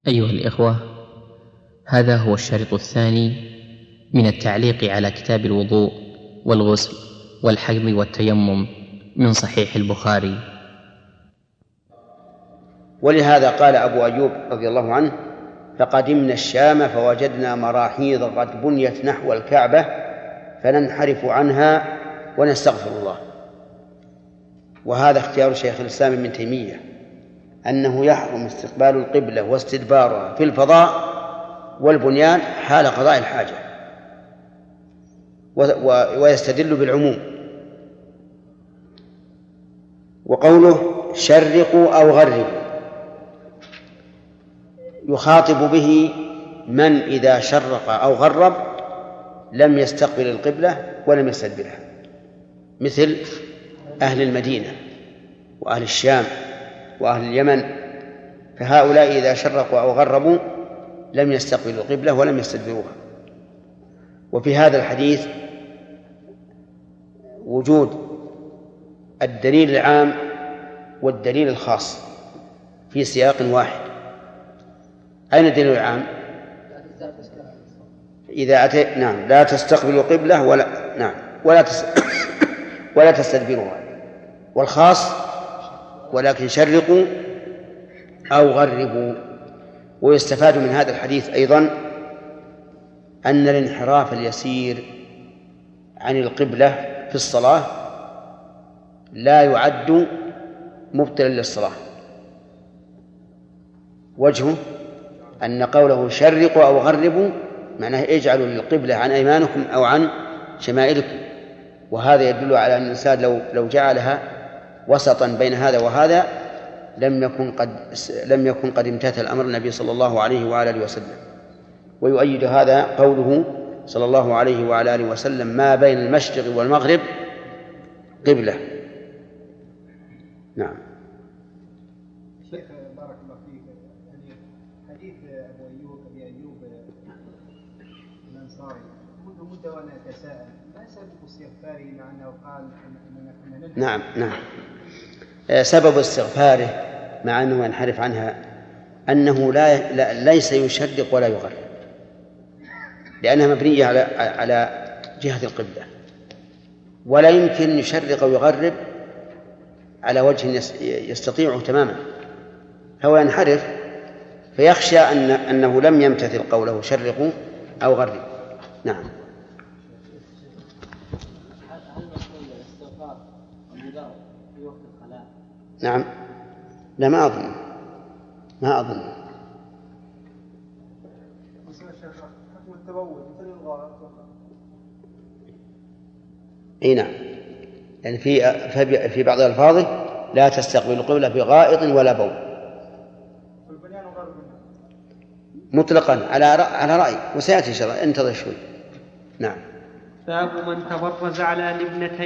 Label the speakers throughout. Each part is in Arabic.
Speaker 1: أيها الإخوة، هذا هو الشريط الثاني من التعليق على كتاب الوضوء والغسل والحيض والتيمم من صحيح البخاري.
Speaker 2: ولهذا قال أبو أيوب رضي الله عنه: فقدمنا الشام فوجدنا مراحيض قد بنيت نحو الكعبة فننحرف عنها ونستغفر الله. وهذا اختيار شيخ الإسلام ابن تيمية، أنه يحرم استقبال القبلة واستدبارها في الفضاء والبنيان حال قضاء الحاجة، ويستدل بالعموم. وقوله شرقوا أو غربوا يخاطب به من إذا شرق أو غرب لم يستقبل القبلة ولم يستدبرها، مثل أهل المدينة وأهل الشام وأهل اليمن، فهؤلاء إذا شرقوا أو غربوا لم يستقبلوا القبلة ولم يستدبروها. وفي هذا الحديث وجود الدليل العام والدليل الخاص في سياق واحد. أين الدليل العام؟ إذا أتى لا تستقبلوا قبلة ولا تستدبروها. والخاص ولكن شرقوا أو غربوا. ويستفاد من هذا الحديث أيضا أن الانحراف اليسير عن القبلة في الصلاة لا يعد مبطلا للصلاة. وجهه أن قوله شرقوا أو غربوا معناه اجعلوا للقبلة عن أيمانكم أو عن شمائلكم، وهذا يدل على أن الإنسان لو جعلها وسطا بين هذا وهذا لم يكن قد امتثل أمر النبي صلى الله عليه وعلى آله وسلم. ويؤيد هذا قوله صلى الله عليه وعلى آله وسلم: ما بين المشرق والمغرب قبلة. نعم.
Speaker 3: شيخ بارك الله فيك، يعني حديث أبي أيوب الأنصاري منذ مدة وأنا أتساءل ما سبب استغفاره مع أنه قال أننا كنا
Speaker 2: نعم. سبب استغفاره مع أنه ينحرف عنها أنه ليس يشرق ولا يغرب، لأنها مبنية على جهة القبلة، ولا يمكن يشرق أو يغرب على وجه يستطيعه تماما، هو ينحرف فيخشى أنه لم يمتثل قوله شرقوا أو غربوا. نعم. نعم. لا، ما أظن. اي نعم، يعني في بعض الألفاظ لا تستقبل القبلة بغائط ولا بول مطلقا على رأي، وسيأتي إن شاء الله، انتظر شوي. نعم.
Speaker 4: باب من تبرز على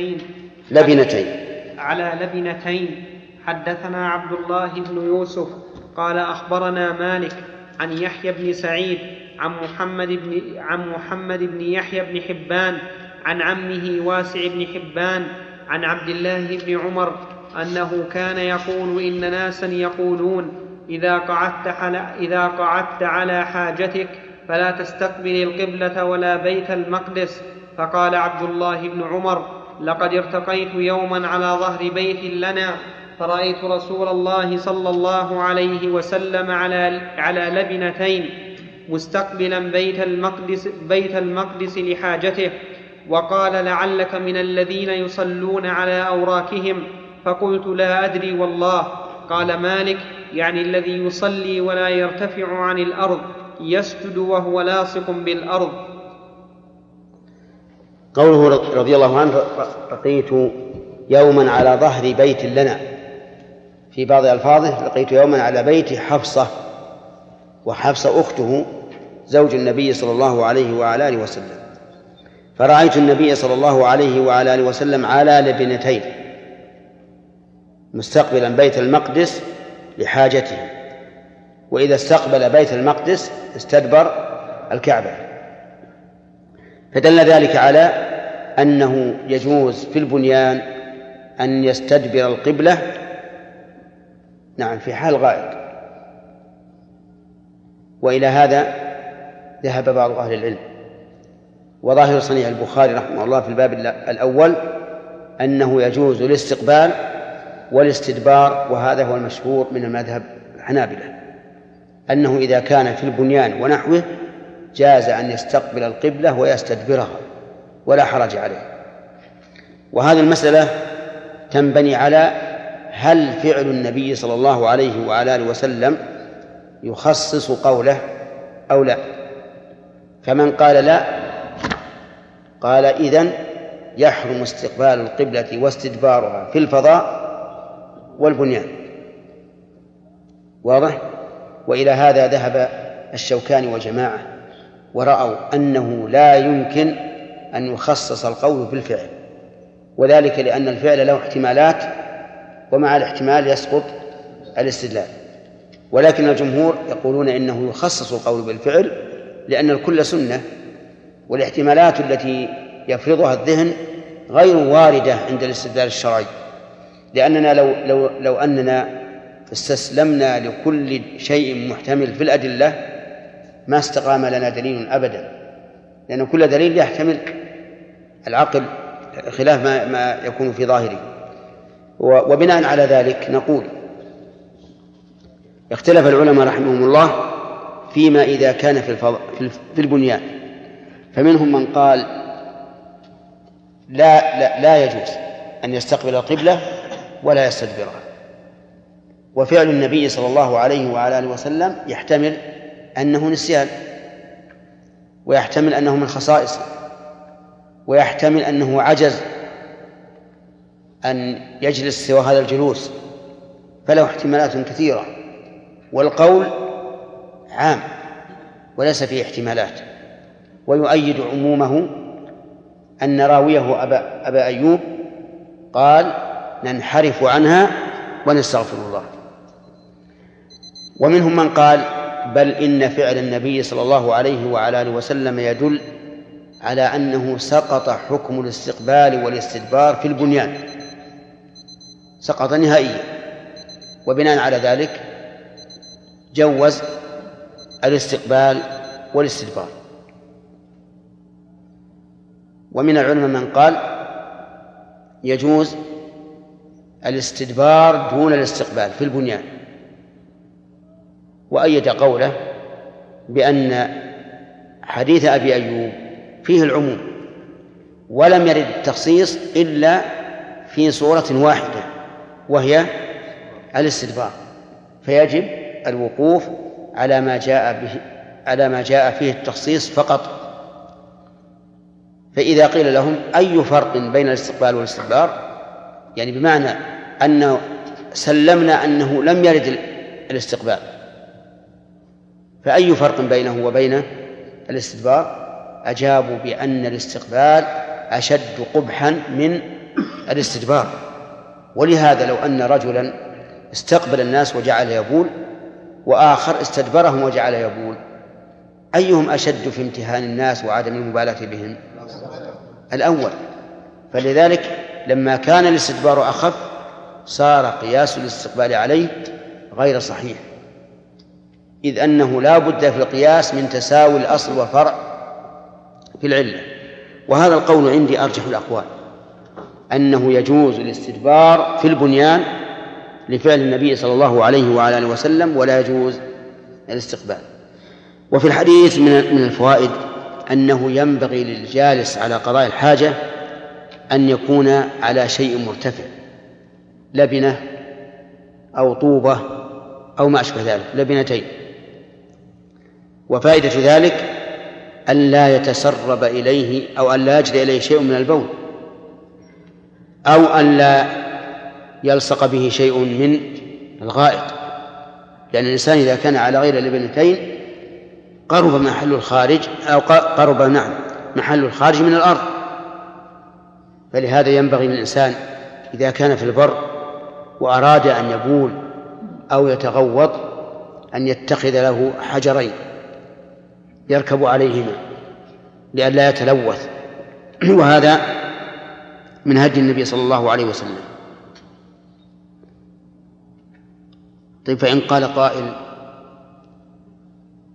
Speaker 4: لبنتين. حدثنا عبد الله بن يوسف قال أخبرنا مالك عن يحيى بن سعيد عن محمد بن يحيى بن حبان عن عمه واسع بن حبان عن عبد الله بن عمر أنه كان يقول: إن ناسا يقولون إذا قعدت على حاجتك فلا تستقبل القبلة ولا بيت المقدس. فقال عبد الله بن عمر: لقد ارتقيت يوما على ظهر بيت لنا فرأيت رسول الله صلى الله عليه وسلم على لبنتين مستقبلا بيت المقدس لحاجته، وقال: لعلك من الذين يصلون على أوراكهم. فقلت: لا أدري والله. قال مالك: يعني الذي يصلي ولا يرتفع عن الأرض، يسجد وهو لاصق بالأرض.
Speaker 2: قوله رضي الله عنه: لقيت يوما على ظهر بيت لنا، في بعض ألفاظه لقيت يوما على بيت حفصة، وحفصة أخته زوج النبي صلى الله عليه وعلى آله وسلم. فرأيت النبي صلى الله عليه وعلى آله وسلم على لبنتين مستقبلا بيت المقدس لحاجته، وإذا استقبل بيت المقدس استدبر الكعبة. فدل ذلك على أنه يجوز في البنيان أن يستدبر القبلة، نعم، في حال غائط. وإلى هذا ذهب بعض أهل العلم. وظاهر صنيع البخاري رحمه الله في الباب الأول أنه يجوز الاستقبال والاستدبار، وهذا هو المشهور من المذهب الحنابلة، أنه إذا كان في البنيان ونحوه جاز أن يستقبل القبلة ويستدبرها ولا حرج عليه. وهذه المسألة تنبني على هل فعل النبي صلى الله عليه وعلى آله وسلم يخصص قوله أو لا. فمن قال لا قال إذن يحرم استقبال القبلة واستدبارها في الفضاء والبنيان. واضح؟ وإلى هذا ذهب الشوكاني وجماعة، ورأوا أنه لا يمكن أن يخصص القول بالفعل، وذلك لأن الفعل له احتمالات، ومع الاحتمال يسقط الاستدلال. ولكن الجمهور يقولون إنه يخصص القول بالفعل لأن الكل سنة، والاحتمالات التي يفرضها الذهن غير واردة عند الاستدلال الشرعي، لأننا لو أننا استسلمنا لكل شيء محتمل في الأدلة ما استقام لنا دليل أبدا، لأن كل دليل يحتمل العقل خلاف ما يكون في ظاهره. وبناء على ذلك نقول اختلف العلماء رحمهم الله فيما إذا كان في البنيان، فمنهم من قال لا يجوز أن يستقبل القبلة ولا يستدبرها. وفعل النبي صلى الله عليه وعلى آله وسلم يحتمل أنه نسيان، ويحتمل أنه من خصائصه، ويحتمل أنه عجز أن يجلس سوى هذا الجلوس، فله احتمالات كثيرة، والقول عام وليس فيه احتمالات. ويؤيد عمومه أن راويه أبا أيوب قال ننحرف عنها ونستغفر الله. ومنهم من قال بل إن فعل النبي صلى الله عليه وعلى آله وسلم يدل على أنه سقط حكم الاستقبال والاستدبار في البنيان، سقط نهائيا، وبناء على ذلك جوز الاستقبال والاستدبار. ومن العلماء من قال يجوز الاستدبار دون الاستقبال في البنيان، وأيد قوله بأن حديث أبي أيوب فيه العموم، ولم يرد التخصيص إلا في صورة واحدة وهي الاستدبار، فيجب الوقوف على ما جاء فيه التخصيص فقط. فإذا قيل لهم أي فرق بين الاستقبال والاستدبار، يعني بمعنى أن سلمنا أنه لم يرد الاستقبال، فأي فرق بينه وبين الاستدبار؟ أجابوا بأن الاستقبال أشد قبحا من الاستدبار. ولهذا لو أن رجلا استقبل الناس وجعل يبول، وآخر استدبرهم وجعل يبول، أيهم أشد في امتهان الناس وعدم المبالاة بهم؟ الأول. فلذلك لما كان الاستدبار أخف صار قياس الاستقبال عليه غير صحيح، إذ أنه لا بد في القياس من تساوي الأصل والفرع في العلة. وهذا القول عندي أرجح الأقوال، أنه يجوز الاستدبار في البنيان لفعل النبي صلى الله عليه وعلى آله وسلم، ولا يجوز الاستقبال. وفي الحديث من الفوائد أنه ينبغي للجالس على قضاء الحاجة أن يكون على شيء مرتفع، لبنة أو طوبة أو ما أشبه ذلك، لبنتين. وفائدة ذلك أن لا يتسرب إليه أو أن لا يجري إليه شيء من البول، أو أن لا يلصق به شيء من الغائط، لأن الإنسان إذا كان على غير لبنتين قرب محل الخارج أو قرب محل الخارج من الأرض. فلهذا ينبغي للإنسان إذا كان في البر وأراد أن يبول أو يتغوط أن يتخذ له حجرين يركب عليهما لئلا يتلوث، وهذا من هدي النبي صلى الله عليه وسلم. طيب، فإن قال قائل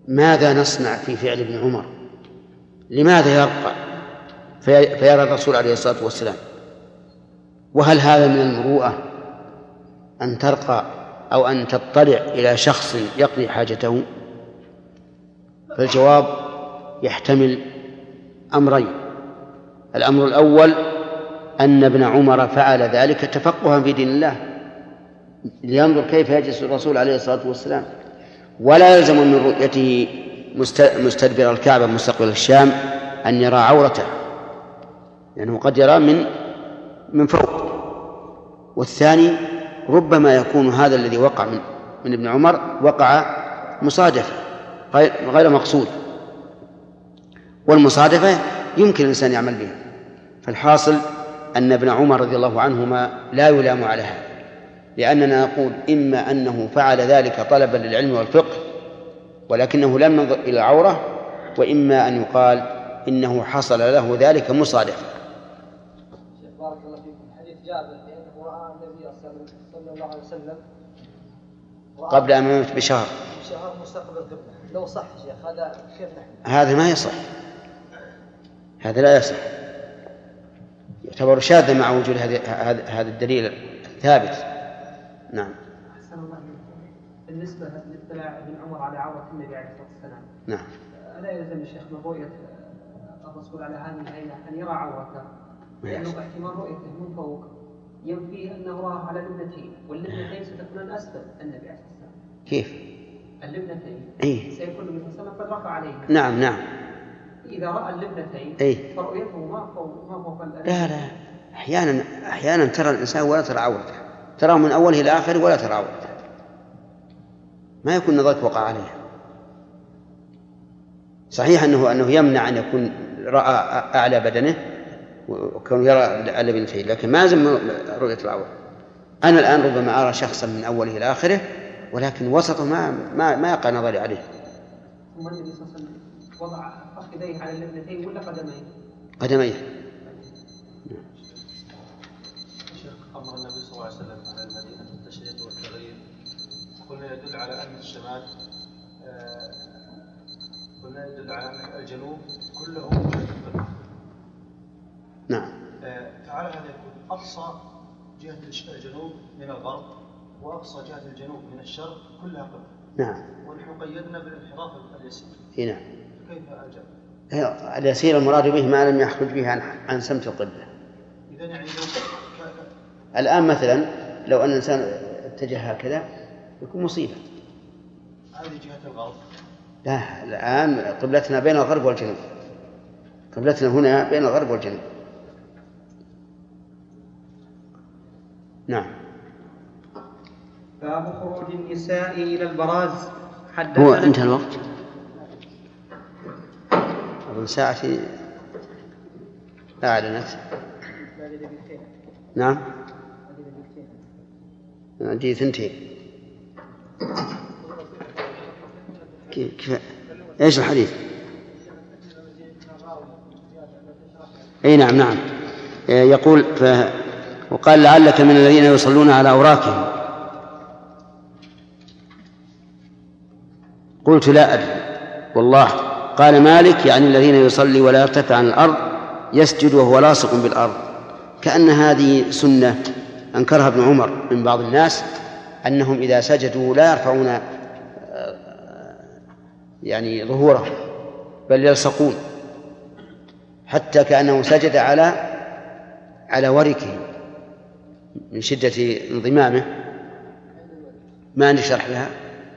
Speaker 2: ماذا نصنع في فعل ابن عمر؟ لماذا يرقى فيرى الرسول عليه الصلاة والسلام؟ وهل هذا من المروءة أن ترقى أو أن تطلع إلى شخص يقضي حاجته؟ فالجواب يحتمل أمرين. الأمر الأول أن ابن عمر فعل ذلك تفقها في دين الله، لينظر كيف يجلس الرسول عليه الصلاة والسلام، ولا يلزم من رؤيته مستدبر الكعبة مستقبل الشام أن يرى عورته، لأنه قد يرى من فوق. والثاني ربما يكون هذا الذي وقع من ابن عمر وقع مصادفة غير مقصود، والمصادفة يمكن الإنسان يعمل بها. فالحاصل أن ابن عمر رضي الله عنهما لا يلام على هذا، لأننا نقول إما أنه فعل ذلك طلبا للعلم والفقه ولكنه لم ينظر إلى العورة، وإما أن يقال إنه حصل له ذلك مصادفة.
Speaker 5: بارك الله فيكم. حديث جابر بأنه رأى النبي صلى الله عليه وسلم
Speaker 2: قبل أن يموت بشهر
Speaker 5: مستقبل القبلة، لو صح شيخ هذا كيف نحن؟
Speaker 2: هذا ما يصح، هذا لا يصح، يعتبر شاذا مع وجود هذا الدليل الثابت. نعم.
Speaker 4: أحسن الله إليكم. بالنسبة لاطلاع ابن عمر على عورة النبي عليه الصلاة والسلام،
Speaker 2: نعم،
Speaker 4: ألا يلزم الشيخ من رؤية الرسول على هذه الهيئة أن يرى عورته؟ لأنه احتمال رؤيته من فوق ينفي أنه راه على لبنتين، واللبنتين ستكون أسفل النبي عليه الصلاة والسلام.
Speaker 2: كيف؟
Speaker 4: اللبنتين سيكون النبي صلى الله عليه وسلم قد رفع عليها.
Speaker 2: نعم نعم.
Speaker 4: إذا رأى اللبنتين فرؤيته ما فوق
Speaker 2: لا، أحيانا ترى الإنسان ولا ترى عورته، ترى من أوله إلى آخره ولا ترى عورته، ما يكون نظرك وقع عليها. صحيح أنه يمنع أن يكون رأى أعلى بدنه وكان يرى اللبنتين، لكن ما لازم رؤية العورة. أنا الآن ربما أرى شخصا من أوله إلى آخره ولكن وسطه ما يقع نظري عليه.
Speaker 4: ثم النبي صلى الله عليه وسلم وضع فخذيه على اللبنتين ولا
Speaker 2: قدميه.
Speaker 6: أمر النبي صلى الله عليه وسلم على المدينة بالتشريق والتغيير، قلنا يدل على أن الشمال قلنا يدل على أن الجنوب كله جهة القبلة.
Speaker 2: نعم.
Speaker 6: فعلى هذا يكون أقصى جهة الجنوب من الغرب وأقصى جهة الجنوب من الشرق كلها قبلة.
Speaker 2: نعم.
Speaker 6: ونحن قيدنا بالانحراف اليسير.
Speaker 2: نعم.
Speaker 6: كيف أجاب؟
Speaker 2: اليسير المراد به ما لم يخرج به عن سمت القبلة.
Speaker 6: إذن يعني
Speaker 2: الآن مثلا لو أن الإنسان اتجه هكذا يكون مصيبة.
Speaker 6: هذه جهة الغرب.
Speaker 2: لا، الآن قبلتنا بين الغرب والجنوب، قبلتنا هنا بين الغرب والجنوب. نعم.
Speaker 4: باب خروج النساء إلى البراز.
Speaker 2: هو انتهى الوقت أظن ساعتي أعلنت. نعم. عندي 2. كيف ايش الحديث؟ اي نعم. يقول وقال لعلك من الذين يصلون على أوراقهم. قلت لا أدري والله. قال مالك يعني الذين يصلي ولا يرتفع عن الأرض يسجد وهو لاصق بالأرض، كأن هذه سنة أنكرها ابن عمر من بعض الناس، أنهم إذا سجدوا لا يرفعون يعني ظهورهم بل يلصقون، حتى كأنه سجد على وركه من شدة انضمامه. ما عندي شرح لها.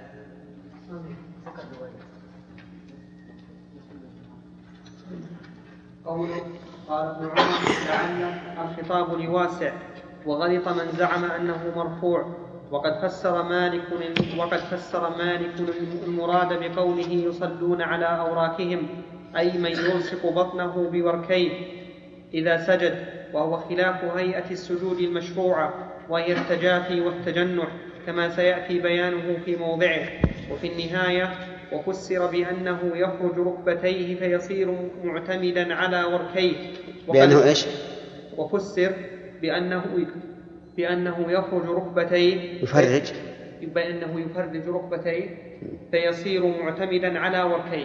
Speaker 4: قوله قال ابن عمر لعل الخطاب لواسع، وغلط من زعم أنه مرفوع. وقد فسر مالك المراد بقوله يصلون على أوراكهم أي من يلصق بطنه بوركيه إذا سجد، وهو خلاف هيئة السجود المشروعة وهي التجافي والتجنح كما سيأتي بيانه في موضعه. وفي النهاية وفسر بأنه يخرج ركبتيه فيصير معتمدا على وركيه.
Speaker 2: بأنه إيش؟
Speaker 4: وفسر بأنه يخرج ركبتيه بأنه يفرج ركبتيه فيصير معتمدا على وركيه.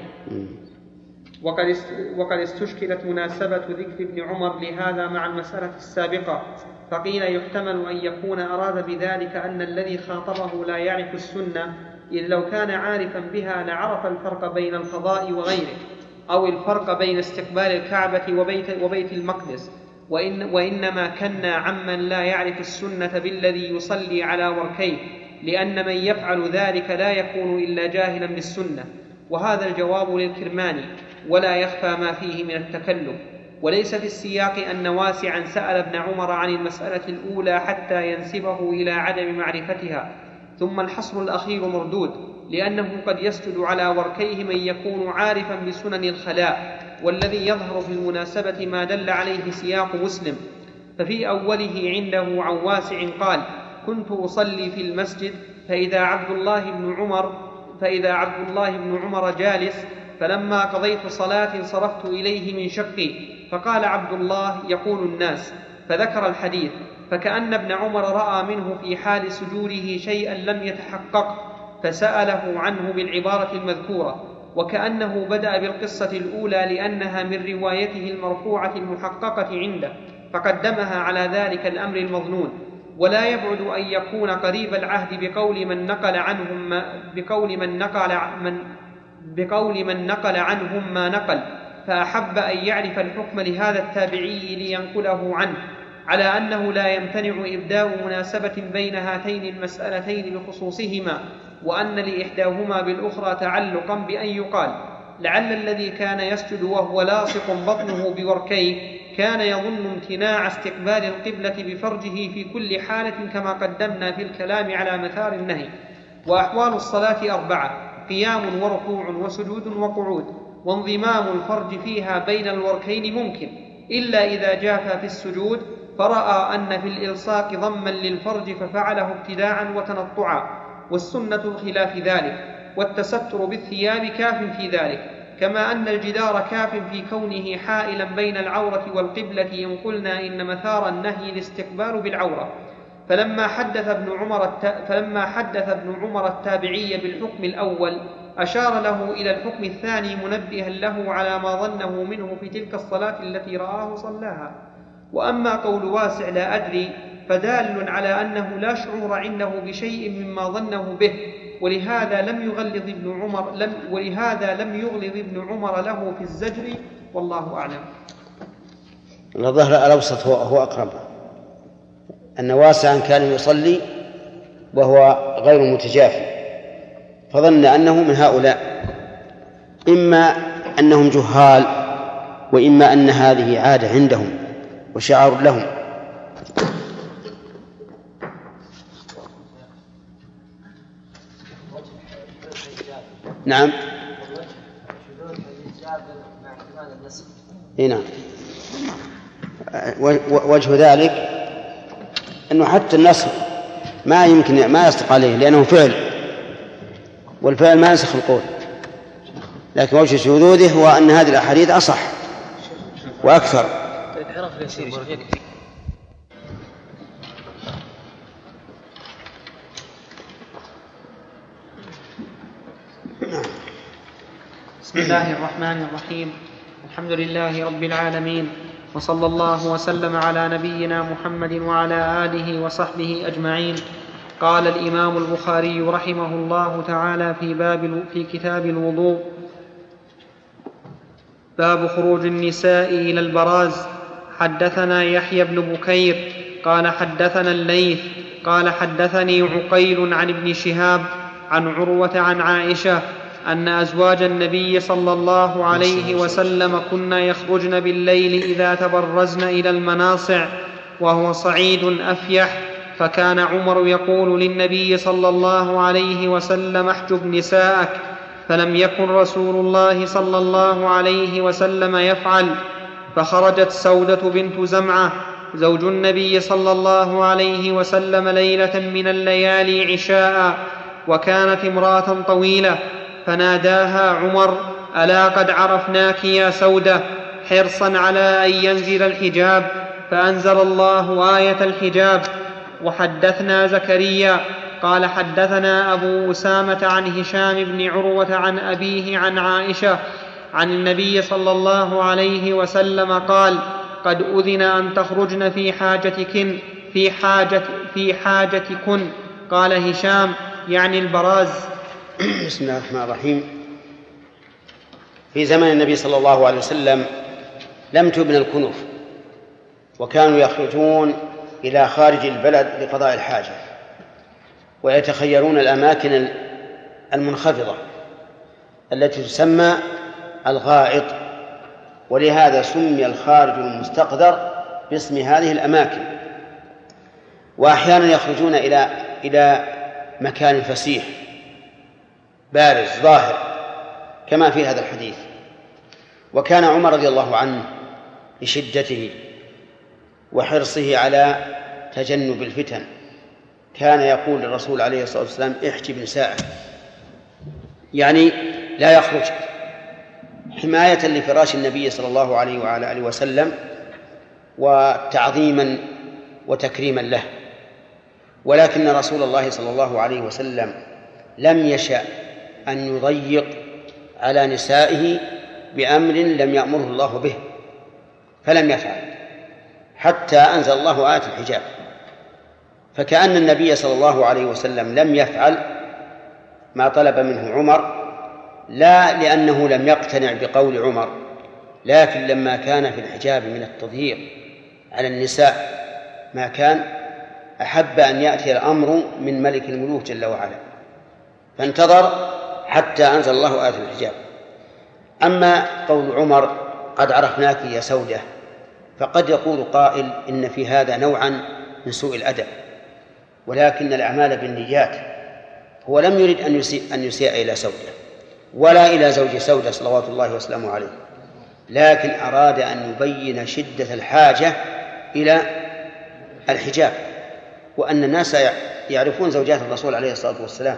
Speaker 4: وقد استشكلت مناسبة ذكر ابن عمر لهذا مع المسألة السابقة، فقيل يحتمل أن يكون أراد بذلك أن الذي خاطبه لا يعرف السنة، إذ لو كان عارفا بها لعرف الفرق بين القضاء وغيره، أو الفرق بين استقبال الكعبة وبيت المقدس، وإنما كنا عمن لا يعرف السنة بالذي يصلي على وركيه، لأن من يفعل ذلك لا يكون إلا جاهلا بالسنة. وهذا الجواب للكرماني، ولا يخفى ما فيه من التكلف. وليس في السياق أن واسعا سأل ابن عمر عن المسألة الأولى حتى ينسبه إلى عدم معرفتها، ثم الحصر الأخير مردود، لأنه قد يسجد على وركيه من يكون عارفا بسنن الخلاء، والذي يظهر في المناسبة ما دل عليه سياق مسلم. ففي أوله عنده عن واسع قال: كنت أصلي في المسجد فإذا عبد الله بن عمر جالس، فلما قضيت صلاة صرفت إليه من شقي، فقال عبد الله: يقول الناس، فذكر الحديث، فكأن ابن عمر رأى منه في حال سجوده شيئا لم يتحقق، فسأله عنه بالعبارة المذكورة، وكأنه بدأ بالقصة الأولى لأنها من روايته المرفوعة المحققة عنده، فقدمها على ذلك الأمر المظنون. ولا يبعد أن يكون قريب العهد بقول من نقل عنهم ما نقل، فأحب أن يعرف الحكم لهذا التابعي لينقله عنه، على أنه لا يمتنع إبداء مناسبة بين هاتين المسألتين بخصوصهما، وأن لإحداهما بالأخرى تعلقا بأن يقال: لعل الذي كان يسجد وهو لاصق بطنه بوركيه كان يظن امتناع استقبال القبلة بفرجه في كل حالة، كما قدمنا في الكلام على مثار النهي. وأحوال الصلاة 4: قيام وركوع وسجود وقعود، وانضمام الفرج فيها بين الوركين ممكن، إلا إذا جاف في السجود فرأى أن في الإلصاق ضما للفرج ففعله ابتداعا وتنطعا، والسنة بخلاف ذلك. والتستر بالثياب كاف في ذلك، كما أن الجدار كاف في كونه حائلا بين العورة والقبلة، إن قلنا إن مثار النهي الاستقبال بالعورة. فلما حدث ابن عمر التابعي بالحكم الأول أشار له إلى الحكم الثاني، منبها له على ما ظنه منه في تلك الصلاة التي رآه صلاها. وأما قول واسع لا أدري فدال على أنه لا شعور عنده بشيء مما ظنه به، ولهذا لم يغلظ ابن عمر له في الزجر، والله أعلم.
Speaker 2: الظهر الأوسط هو أقرب، أن واسعا كان يصلي وهو غير متجافي، فظن أنه من هؤلاء، إما أنهم جهال، وإما أن هذه عادة عندهم وشعار لهم. نعم. نعم. وجه ذلك أنه حتى النص ما يصدق عليه، لأنه فعل، والفعل ما ينسخ القول. لكن وجه شذوذه هو أن هذه الأحاديث أصح وأكثر.
Speaker 4: بسم الله الرحمن الرحيم. الحمد لله رب العالمين، وصلى الله وسلم على نبينا محمد وعلى آله وصحبه أجمعين. قال الإمام البخاري رحمه الله تعالى في كتاب الوضوء: باب خروج النساء إلى البراز. حدثنا يحيى بن بكير قال حدثنا الليث قال حدثني عقيل عن ابن شهاب عن عروة عن عائشة أن أزواج النبي صلى الله عليه وسلم كن يخرجن بالليل إذا تبرزن إلى المناصع، وهو صعيد أفيح، فكان عمر يقول للنبي صلى الله عليه وسلم: احجب نساءك، فلم يكن رسول الله صلى الله عليه وسلم يفعل. فخرجت سودة بنت زمعة زوج النبي صلى الله عليه وسلم ليلة من الليالي عشاء، وكانت امرأة طويلة، فناداها عمر: ألا قد عرفناك يا سودة، حرصا على أن ينزل الحجاب، فأنزل الله آية الحجاب. وحدثنا زكريا قال حدثنا أبو أسامة عن هشام بن عروة عن أبيه عن عائشة عن النبي صلى الله عليه وسلم قال قد أذن أن تخرجن في حاجتكن. قال هشام يعني البراز.
Speaker 2: بسم الله الرحمن الرحيم. في زمن النبي صلى الله عليه وسلم لم تبن الكنوف، وكانوا يخرجون إلى خارج البلد لقضاء الحاجة، ويتخيرون الأماكن المنخفضة التي تسمى الغائط، ولهذا سمي الخارج المستقدر باسم هذه الأماكن. وأحيانا يخرجون إلى مكان فسيح بارز ظاهر كما في هذا الحديث. وكان عمر رضي الله عنه لشدته وحرصه على تجنب الفتن كان يقول للرسول عليه الصلاة والسلام احجب نساءك، يعني لا يخرج، حماية لفراش النبي صلى الله عليه وعلى آله وسلم وتعظيما وتكريما له. ولكن رسول الله صلى الله عليه وسلم لم يشأ أن يضيق على نسائه بأمر لم يأمره الله به، فلم يفعل حتى أنزل الله آية الحجاب. فكأن النبي صلى الله عليه وسلم لم يفعل ما طلب منه عمر، لا لأنه لم يقتنع بقول عمر، لكن لما كان في الحجاب من التضييق على النساء ما كان، أحب أن يأتي الأمر من ملك الملوك جل وعلا، فانتظر حتى أنزل الله آية الحجاب. أما قول عمر قد عرفناك يا سودة، فقد يقول قائل إن في هذا نوعا من سوء الأدب، ولكن الأعمال بالنيات. هو لم يرد أن يسيء إلى سودة ولا إلى زوج سودة صلوات الله وسلامه عليه، لكن أراد أن يبين شدة الحاجة إلى الحجاب، وأن الناس يعرفون زوجات الرسول عليه الصلاة والسلام.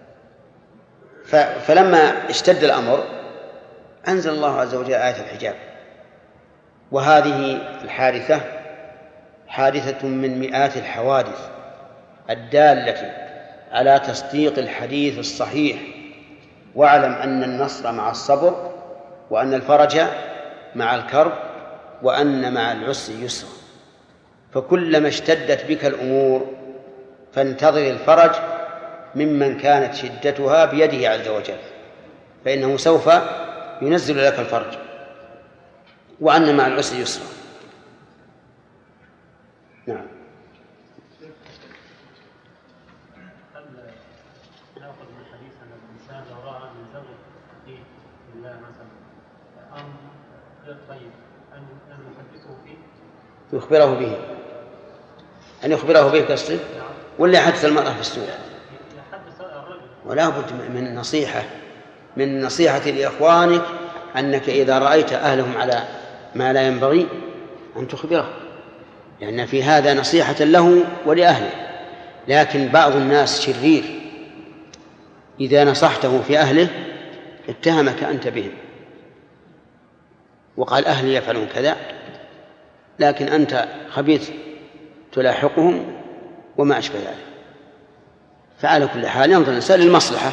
Speaker 2: فلما اشتد الأمر أنزل الله عز وجل آية الحجاب. وهذه الحادثة حادثة من مئات الحوادث الدالة على تصديق الحديث الصحيح. واعلم أن النصر مع الصبر، وأن الفرج مع الكرب، وأن مع العسر يسرا. فكلما اشتدت بك الأمور فانتظر الفرج ممن كانت شدتها بيده عز وجل، فإنه سوف ينزل لك الفرج، وأن مع العسر يسرا. نعم.
Speaker 7: نأخذ من الحديث أن الإنسان لو رأى من زوجة حديث بالله مثلا أمر غير طيب أن يحدثه فيه،
Speaker 2: يخبره به، أن يخبره به كالصدق، ولا يحدث المرأة في السوء؟ ولا بد من نصيحة، من نصيحة لإخوانك أنك إذا رأيت أهلهم على ما لا ينبغي أن تخبره، لأن في هذا نصيحة له ولأهله. لكن بعض الناس شرير، إذا نصحته في أهله اتهمك أنت بهم وقال أهلي يفعلون كذا، لكن أنت خبيث تلاحقهم وما أشبه ذلك. فعلى كل حال ينظر الإنسان للمصلحة.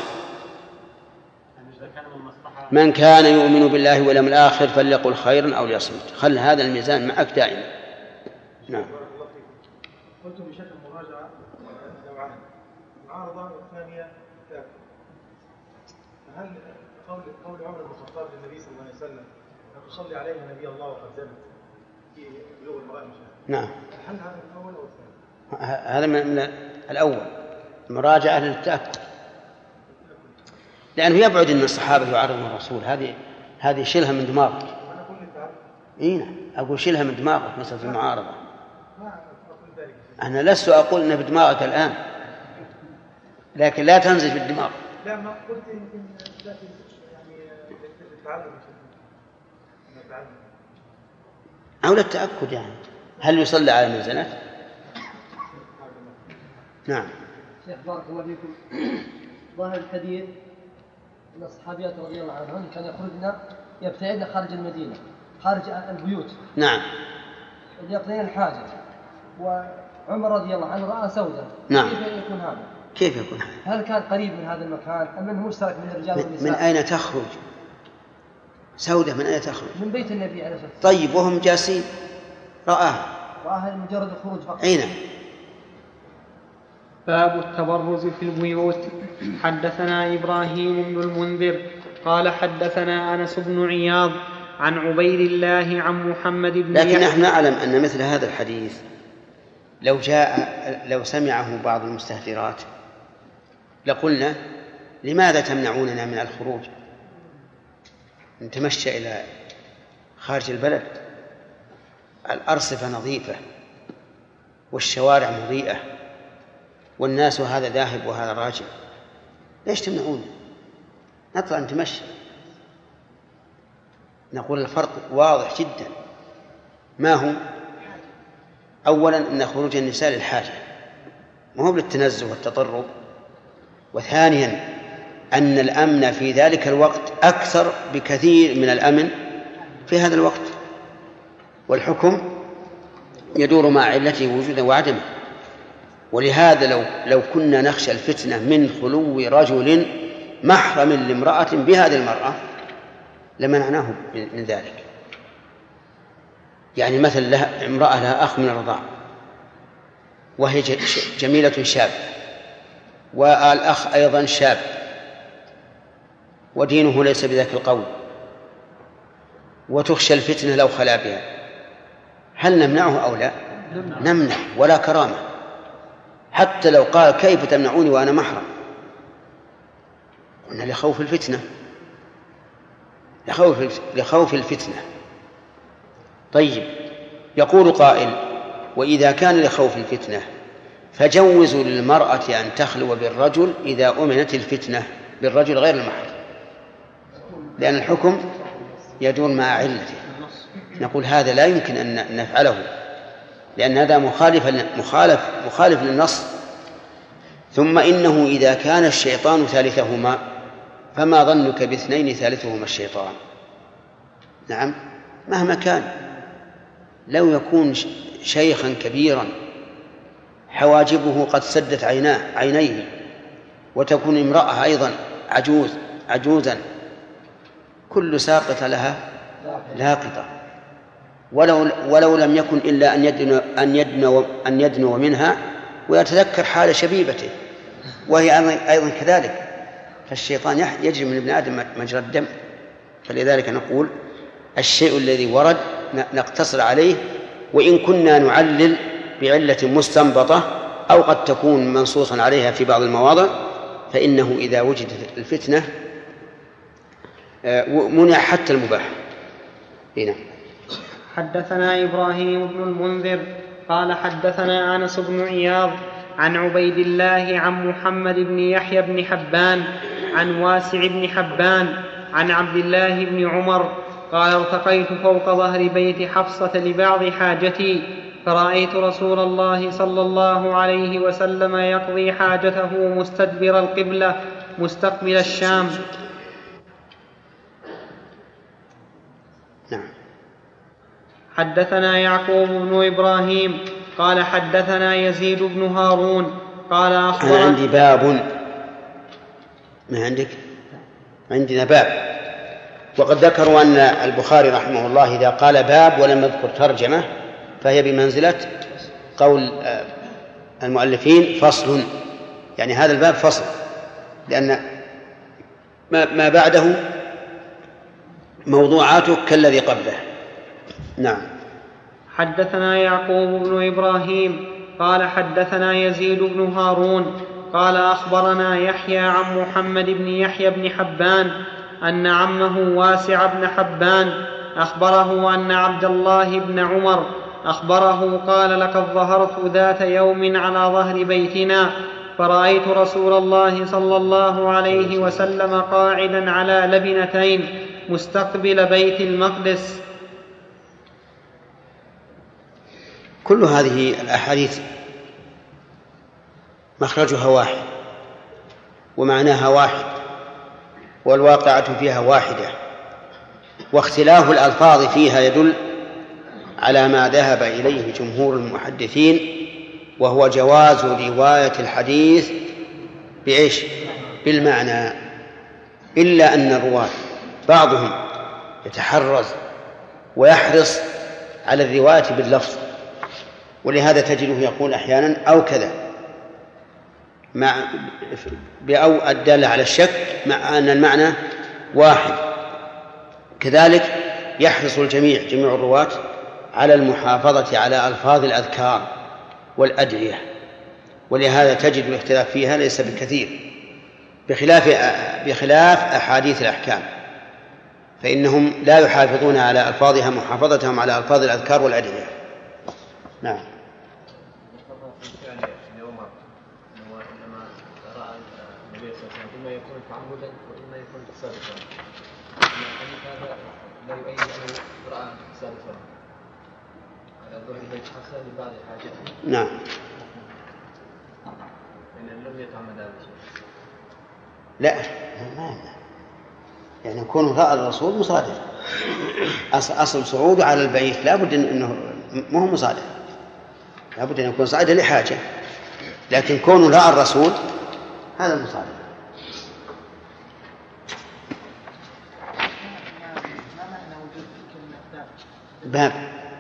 Speaker 2: من كان يؤمن بالله واليوم الآخر فليقل خيرا أو ليصمت. خل هذا الميزان معك دائما. نعم.
Speaker 6: قلت بشكل مراجعة نوعان: معارضة والثانية كافر. هل قول عمر بن الخطاب للنبي صلى الله عليه وسلم أن تصلي عليه نبي الله وقد زنت في بلوغ المرأة؟
Speaker 2: نعم.
Speaker 6: هل هذا الأول أو الثاني؟
Speaker 2: هذا من الأول، مراجعة للتأكد، لأنه يبعد أن الصحابة يعارضون الرسول. هذه شيلها من دماغك. إيه، أقول شيلها من دماغك مثل في المعارضة. أنا لست أقول أنه بدماغك الآن، لكن لا تنزل بالدماغ.
Speaker 6: لا، ما قلت يعني التعلم
Speaker 2: أو للتأكد، يعني هل يصلى على من زنت؟ نعم.
Speaker 5: شيخ بارك الله فيكم، ظاهر الحديث أن الصحابيات رضي الله عنهن كان يخرجن يبتعدن خارج المدينة، خارج البيوت.
Speaker 2: نعم.
Speaker 5: يقضين الحاجة، وعمر رضي الله عنه رأى سودا.
Speaker 2: نعم.
Speaker 5: كيف يكون هذا؟
Speaker 2: كيف يكون
Speaker 5: هل كان قريب من هذا المكان أم أنه مشترك من الرجال والنساء؟
Speaker 2: من أين تخرج سودة؟ من أين تخرج؟
Speaker 5: من بيت النبي عليه الصلاة والسلام.
Speaker 2: طيب وهم جالسين رآها
Speaker 5: مجرد الخروج فقط.
Speaker 2: أين؟
Speaker 4: باب التبرز في البيوت. حدثنا إبراهيم بن المنذر قال حدثنا أنس بن عياض عن عبيد الله عن محمد بن
Speaker 2: لكن نحن نعلم أن مثل هذا الحديث لو سمعه بعض المستهترات لقلنا لماذا تمنعوننا من الخروج نتمشى إلى خارج البلد؟ الأرصفة نظيفة والشوارع مضيئة والناس هذا ذاهب وهذا راجع، ليش تمنعون؟ نطلع نتمشى. نقول الفرق واضح جدا. ما هو؟ أولا أن خروج النساء للحاجة ما هو للتنزه والتطرب، وثانيا أن الأمن في ذلك الوقت أكثر بكثير من الأمن في هذا الوقت، والحكم يدور مع علته وجودا وعدمه. ولهذا لو كنا نخشى الفتنة من خلو رجل محرم لامرأة بهذه المرأة لمنعناه من ذلك. يعني مثل امرأة لها أخ من الرضاع وهي جميلة شاب، والأخ أيضا شاب ودينه ليس بذاك القول، وتخشى الفتنة لو خلا بها، هل نمنعه أو لا؟ نمنع ولا كرامة، حتى لو قال كيف تمنعوني وأنا محرم؟ قلنا لخوف الفتنة، لخوف الفتنة. طيب، يقول قائل: وإذا كان لخوف الفتنة فجوزوا للمرأة أن تخلو بالرجل إذا أمنت الفتنة بالرجل غير المحرم، لأن الحكم يدور مع علته. نقول هذا لا يمكن أن نفعله، لأن هذا مخالف للنص. ثم إنه إذا كان الشيطان ثالثهما فما ظنك باثنين ثالثهما الشيطان؟ نعم، مهما كان، لو يكون شيخا كبيرا حواجبه قد سدت عينيه، وتكون امرأة أيضا عجوزا، كل ساقطة لها لاقطة، ولو لم يكن إلا أن يدنو منها ويتذكر حال شبيبته، وهي أيضا كذلك. فالشيطان يجري من ابن آدم مجرى الدم. فلذلك نقول الشيء الذي ورد نقتصر عليه، وإن كنا نعلل بعلة مستنبطة أو قد تكون منصوصا عليها في بعض المواضع، فإنه إذا وجدت الفتنة منع حتى المباح. هنا
Speaker 4: حدثنا إبراهيم بن المنذر قال حدثنا أنس بن عياض عن عبيد الله عن محمد بن يحيى بن حبان عن واسع بن حبان عن عبد الله بن عمر قال: ارتقيت فوق ظهر بيت حفصة لبعض حاجتي، فرأيت رسول الله صلى الله عليه وسلم يقضي حاجته مستدبر القبلة مستقبل الشام.
Speaker 2: نعم.
Speaker 4: حدثنا يعقوب بن إبراهيم قال حدثنا يزيد بن هارون قال
Speaker 2: أنا عندي باب، ما عندك؟ عندنا باب. وقد ذكروا أن البخاري رحمه الله إذا قال باب ولم يذكر ترجمة فهي بمنزلة قول المؤلفين فصل، يعني هذا الباب فصل، لأن ما بعده موضوعاته كالذي قبله. نعم.
Speaker 4: حدثنا يعقوب بن إبراهيم قال حدثنا يزيد بن هارون قال أخبرنا يحيى عن محمد بن يحيى بن حبان أن عمه واسع بن حبان أخبره أن عبد الله بن عمر أخبره قال: لقد ظهرت ذات يوم على ظهر بيتنا فرأيت رسول الله صلى الله عليه وسلم قاعدا على لبنتين مستقبل بيت المقدس.
Speaker 2: كل هذه الأحاديث مخرجها واحد ومعناها واحد والواقعة فيها واحدة، واختلاف الألفاظ فيها يدل على ما ذهب إليه جمهور المحدثين، وهو جواز رواية الحديث بإيش؟ بالمعنى، إلا أن الرواة بعضهم يتحرز ويحرص على الرواية باللفظ، ولهذا تجده يقول أحيانا أو كذا بأو الدالة على الشك مع أن المعنى واحد. كذلك يحرص جميع الرواة على المحافظة على ألفاظ الأذكار والأدعية، ولهذا تجد الاختلاف فيها ليس بكثير، بخلاف أحاديث الأحكام فإنهم لا يحافظون على ألفاظها محافظتهم على ألفاظ الأذكار والأدعية. نعم.
Speaker 8: إما يكون تعمدا وإما يكون تصادفا. هذا لا يؤيد أنه رأى تصادفا على ظهر البيت حصل لبعض الحاجات.
Speaker 2: نعم.
Speaker 8: إن لم يتعمد هذا الشيء.
Speaker 2: لا، يعني يكون رأى الرسول مصادف. أصل صعوده على البيت لا بد أنه مو مصادف، لا بد أن يكون صعيدا لحاجة، لكن كونه رأى الرسول هذا مصادف. باب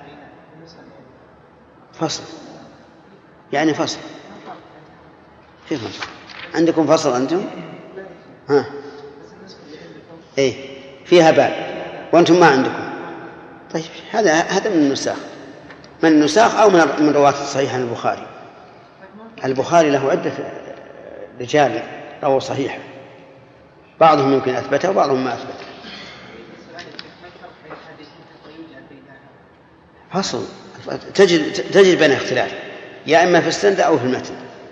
Speaker 2: فصل، يعني فصل. كيف فصل؟ عندكم فصل أنتم؟ ها؟ إيه فيها باب وأنتم ما عندكم. طيب هذا من النساخ، من النساخ أو من رواة الصحيح عن البخاري. البخاري له عدة رجال رووا صحيحة، بعضهم يمكن أثبته وبعضهم ما أثبته. فصل تجد بين اختلاف، يا إما في السند أو في المتن.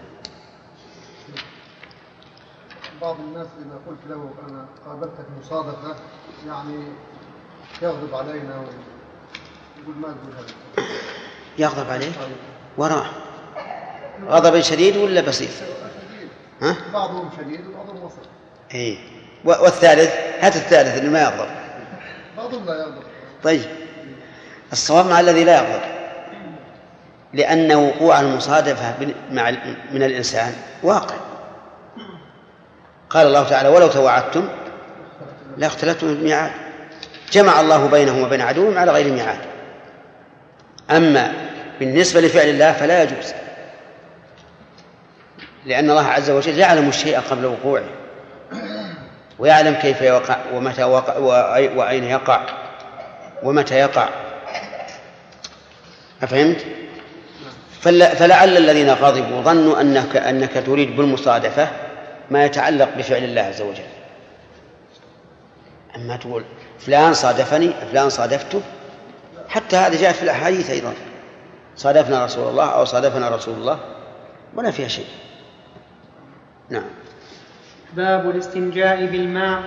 Speaker 9: بعض الناس إذا قلت له أنا قابلتك مصادفة يعني يغضب علينا ويقول ما تقول هذا.
Speaker 2: يغضب عليه وراه غضب شديد ولا بسيط؟ ها؟
Speaker 9: بعضهم شديد وبعضهم وسط.
Speaker 2: إيه. والثالث هات الثالث اللي ما يغضب.
Speaker 9: بعضهم لا يغضب.
Speaker 2: طيب الصواب مع الذي لا يغضب، لأن وقوع المصادفة من الإنسان واقع. قال الله تعالى ولو تواعدتم لا اختلفتم الميعاد، جمع الله بينهم وبين عدوهم على غير ميعاد. أما بالنسبة لفعل الله فلا يجوز، لأن الله عز وجل يعلم الشيء قبل وقوعه، ويعلم كيف يوقع ومتى وقع وأين يقع ومتى يقع. أفهمت؟ فلعل الذين غضبوا ظنوا أنك تريد بالمصادفة ما يتعلق بفعل الله عز وجل. أما تقول فلان صادفني فلان صادفته، حتى هذا جاء في الأحاديث أيضا، صادفنا رسول الله أو صادفنا رسول الله، ولا فيها شيء. نعم.
Speaker 4: باب الاستنجاء بالماء.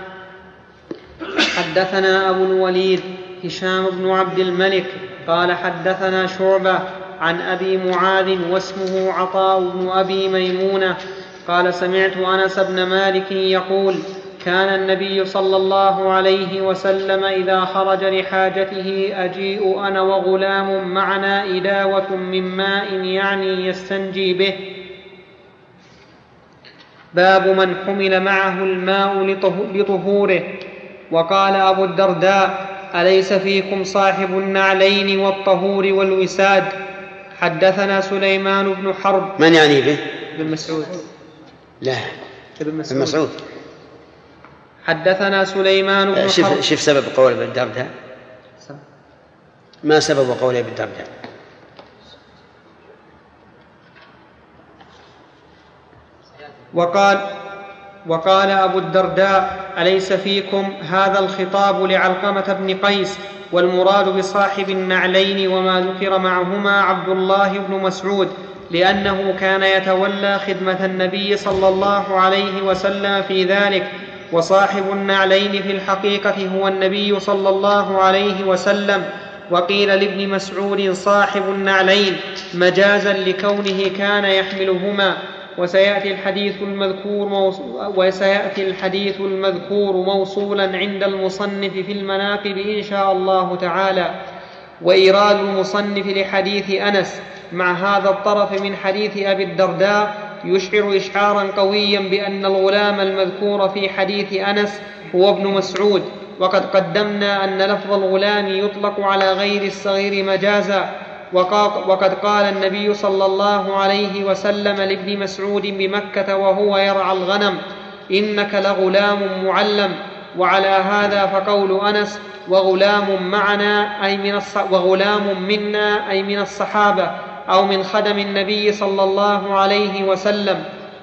Speaker 4: حدثنا أبو الوليد هشام بن عبد الملك قال حدثنا شعبة عن أبي معاذ واسمه عطاء بن أبي ميمونة قال سمعت أنس بن مالك يقول كان النبي صلى الله عليه وسلم إذا خرج لحاجته أجيء أنا وغلام معنا إداوة من ماء يعني يستنجي به. باب من حمل معه الماء لطهوره. وقال أبو الدرداء أليس فيكم صاحب النعلين والطهور والوساد. حدثنا سليمان بن حرب.
Speaker 2: من يعني به؟
Speaker 4: بن مسعود.
Speaker 2: لا ابن مسعود.
Speaker 4: حدثنا سليمان بن حرب.
Speaker 2: شوف سبب قول ابن الدرداء، ما سبب قول ابن الدرداء؟
Speaker 4: وقال أبو الدرداء أليس فيكم. هذا الخطاب لعلقمة بن قيس، والمراد بصاحب النعلين وما ذكر معهما عبد الله بن مسعود، لأنه كان يتولى خدمة النبي صلى الله عليه وسلم في ذلك، وصاحب النعلين في الحقيقة هو النبي صلى الله عليه وسلم. وقيل لابن مسعود صاحب النعلين مجازا لكونه كان يحملهما. وسيأتي الحديث المذكور موصولا عند المصنف في المناقب إن شاء الله تعالى. وإيراد المصنف لحديث أنس مع هذا الطرف من حديث أبي الدرداء يشعر إشعارا قويا بأن الغلام المذكور في حديث أنس هو ابن مسعود. وقد قدمنا أن لفظ الغلام يطلق على غير الصغير مجازا، وقد قال النبي صلى الله عليه وسلم لابن مسعود بمكة وهو يرعى الغنم: إنك لغلام معلم. وعلى هذا فقول أنس: وغلام منا أي من الصحابة أو من خدم النبي صلى الله عليه وسلم.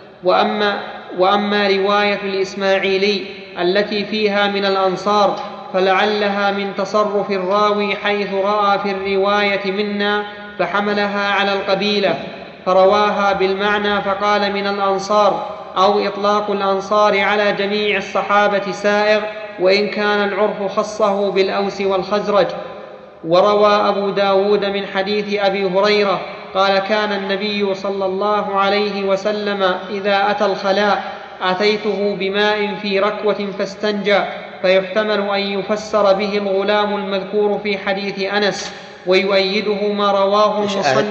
Speaker 4: وأما رواية الإسماعيلي التي فيها من الأنصار فلعلها من تصرف الراوي، حيث رأى في الرواية منا فحملها على القبيلة فرواها بالمعنى فقال من الأنصار، أو إطلاق الأنصار على جميع الصحابة سائغ، وإن كان العرف خصه بالأوس والخزرج. وروى أبو داود من حديث أبي هريرة قال: كان النبي صلى الله عليه وسلم إذا أتى الخلاء أتيته بماء في ركوة فاستنجى، فيحتمل أن يفسر به الغلام المذكور في حديث أنس، ويؤيده ما رواه المصنف.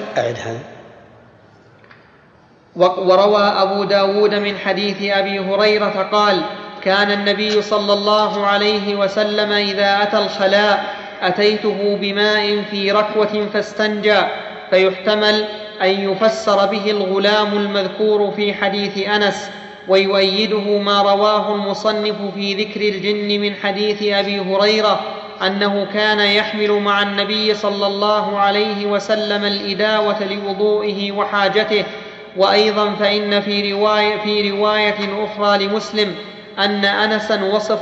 Speaker 4: وروى أبو داود من حديث أبي هريرة قال: كان النبي صلى الله عليه وسلم إذا أتى الخلاء أتيته بماء في ركوة فاستنجى، فيحتمل أن يفسر به الغلام المذكور في حديث أنس، ويؤيده ما رواه المصنف في ذكر الجن من حديث أبي هريرة أنه كان يحمل مع النبي صلى الله عليه وسلم الإداوة لوضوئه وحاجته. وأيضا فإن في رواية أخرى لمسلم أن أنسا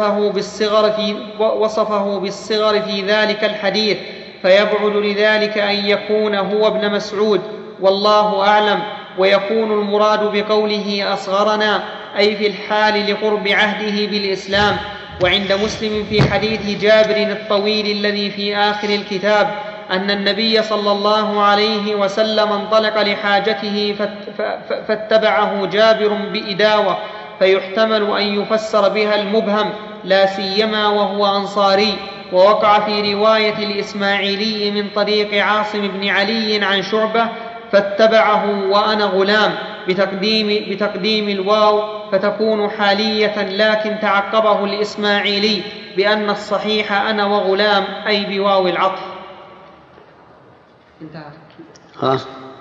Speaker 4: وصفه بالصغر في ذلك الحديث، فيبعد لذلك أن يكون هو ابن مسعود، والله أعلم. ويكون المراد بقوله أصغرنا أي في الحال لقرب عهده بالإسلام. وعند مسلم في حديث جابر الطويل الذي في آخر الكتاب أن النبي صلى الله عليه وسلم انطلق لحاجته فاتبعه جابر بإداوة، فيحتمل أن يفسر بها المبهم، لا سيما وهو أنصاري. ووقع في رواية الإسماعيلي من طريق عاصم بن علي عن شعبة: فاتبعه وأنا غلام، بتقديم الواو فتكون حالية، لكن تعقبه الإسماعيلي بأن الصحيح أنا وغلام أي بواو العطف. انتهى.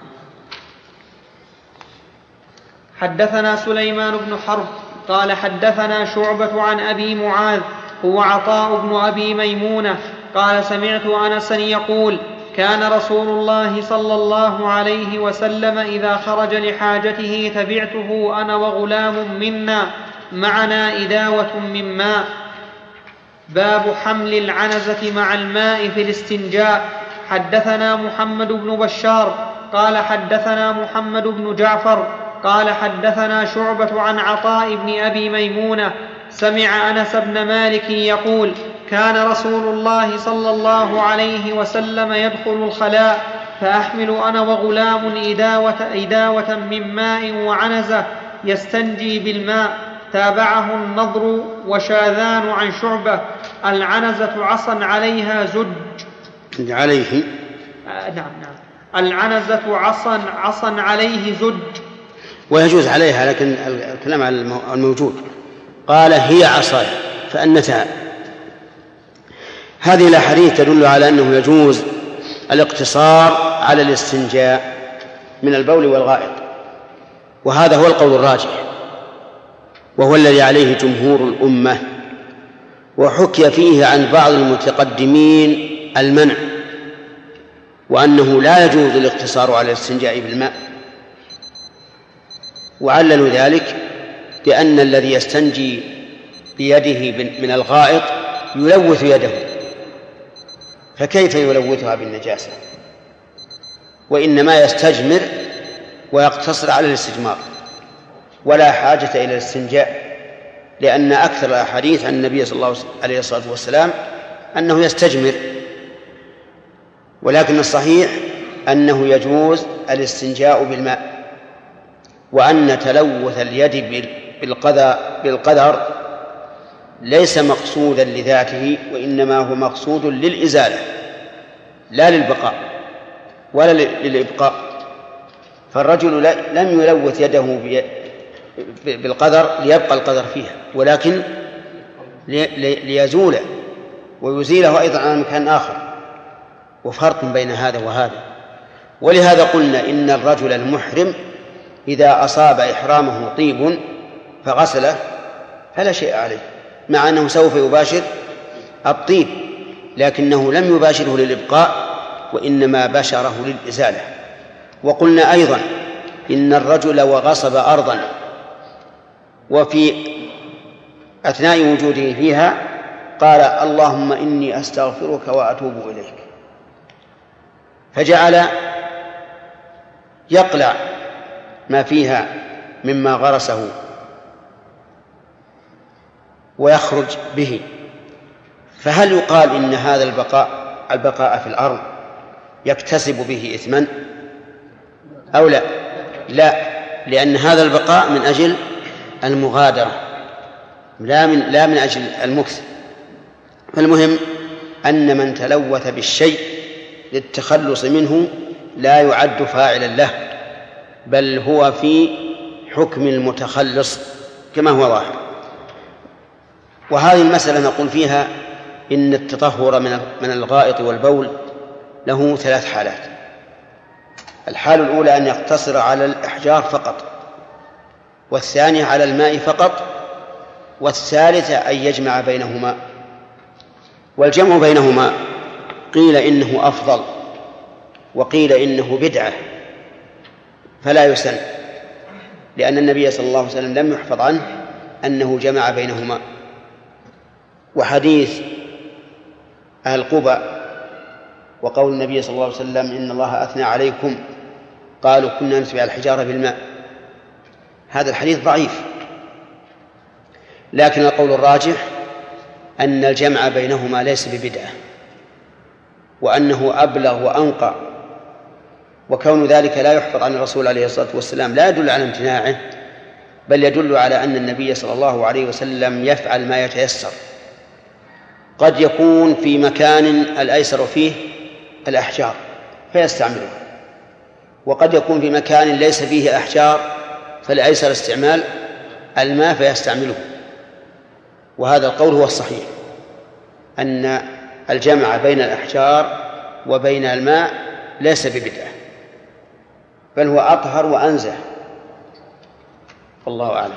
Speaker 4: حدثنا سليمان بن حرب قال حدثنا شعبة عن أبي معاذ هو عطاء بن أبي ميمونة قال: سمعت أنسا يقول: كان رسول الله صلى الله عليه وسلم إذا خرج لحاجته تبعته أنا وغلام منا معنا إداوة من ماء. باب حمل العنزة مع الماء في الاستنجاء. حدثنا محمد بن بشار قال حدثنا محمد بن جعفر قال حدثنا شعبة عن عطاء بن أبي ميمونة سمع أنس بن مالك يقول: كان رسول الله صلى الله عليه وسلم يدخل الخلاء فأحمل أنا وغلام إداوة من ماء وعنزة يستنجي بالماء. تابعه النضر وشاذان عن شعبة: العنزة عصا عليها زج.
Speaker 2: عليه
Speaker 4: نعم العنزة عصا عليه زج،
Speaker 2: ويجوز عليها، لكن الكلام على الموجود. قال: هي عصاي فأنتها. هذه الأحاديث تدل على أنه يجوز الاقتصار على الاستنجاء من البول والغائط، وهذا هو القول الراجح، وهو الذي عليه جمهور الأمة. وحكي فيه عن بعض المتقدمين المنع، وأنه لا يجوز الاقتصار على الاستنجاء بالماء، وعللوا ذلك بأن الذي يستنجي بيده من الغائط يلوث يده، فكيف يلوثها بالنجاسة؟ وإنما يستجمر ويقتصر على الاستجمار، ولا حاجة إلى الاستنجاء، لأن أكثر الأحاديث عن النبي صلى الله عليه الصلاة والسلام أنه يستجمر. ولكن الصحيح أنه يجوز الاستنجاء بالماء، وأن تلوث اليد بالقذر ليس مقصودا لذاته، وإنما هو مقصود للإزالة لا للبقاء ولا للإبقاء. فالرجل لم يلوث يده بالقدر ليبقى القدر فيها، ولكن ليزول ويزيله أيضا عن مكان آخر، وفرق بين هذا وهذا. ولهذا قلنا إن الرجل المحرم إذا أصاب إحرامه طيب فغسله فلا شيء عليه، مع أنه سوف يباشر الطيب، لكنه لم يباشره للإبقاء وإنما بشره للإزالة. وقلنا أيضا إن الرجل وغصب أرضا وفي أثناء وجوده فيها قال اللهم إني أستغفرك وأتوب إليك، فجعل يقلع ما فيها مما غرسه ويخرج به، فهل يقال إن هذا البقاء في الأرض يكتسب به إثما أو لا؟ لا، لأن هذا البقاء من أجل المغادرة لا من أجل المكث. فالمهم أن من تلوث بالشيء للتخلص منه لا يعد فاعلا له، بل هو في حكم المتخلص كما هو ظاهر. وهذه المسألة نقول فيها إن التطهر من الغائط والبول له 3 حالات. الحالة الأولى أن يقتصر على الأحجار فقط، والثانية على الماء فقط، والثالثة أن يجمع بينهما. والجمع بينهما قيل إنه أفضل، وقيل إنه بدعة فلا يسن، لأن النبي صلى الله عليه وسلم لم يحفظ عنه أنه جمع بينهما. وحديث أهل قباء وقول النبي صلى الله عليه وسلم إن الله أثنى عليكم قالوا كنا نتبع الحجارة بالماء، هذا الحديث ضعيف، لكن القول الراجح أن الجمع بينهما ليس ببدعة، وأنه أبلغ وأنقى، وكون ذلك لا يحفظ عن الرسول عليه الصلاة والسلام لا يدل على امتناعه، بل يدل على أن النبي صلى الله عليه وسلم يفعل ما يتيسر. قد يكون في مكان الأيسر فيه الأحجار فيستعمله، وقد يكون في مكان ليس فيه أحجار فالأيسر استعمال الماء فيستعمله. وهذا القول هو الصحيح، أن الجمع بين الأحجار وبين الماء ليس ببدعة، بل هو أطهر وأنزه، والله أعلم.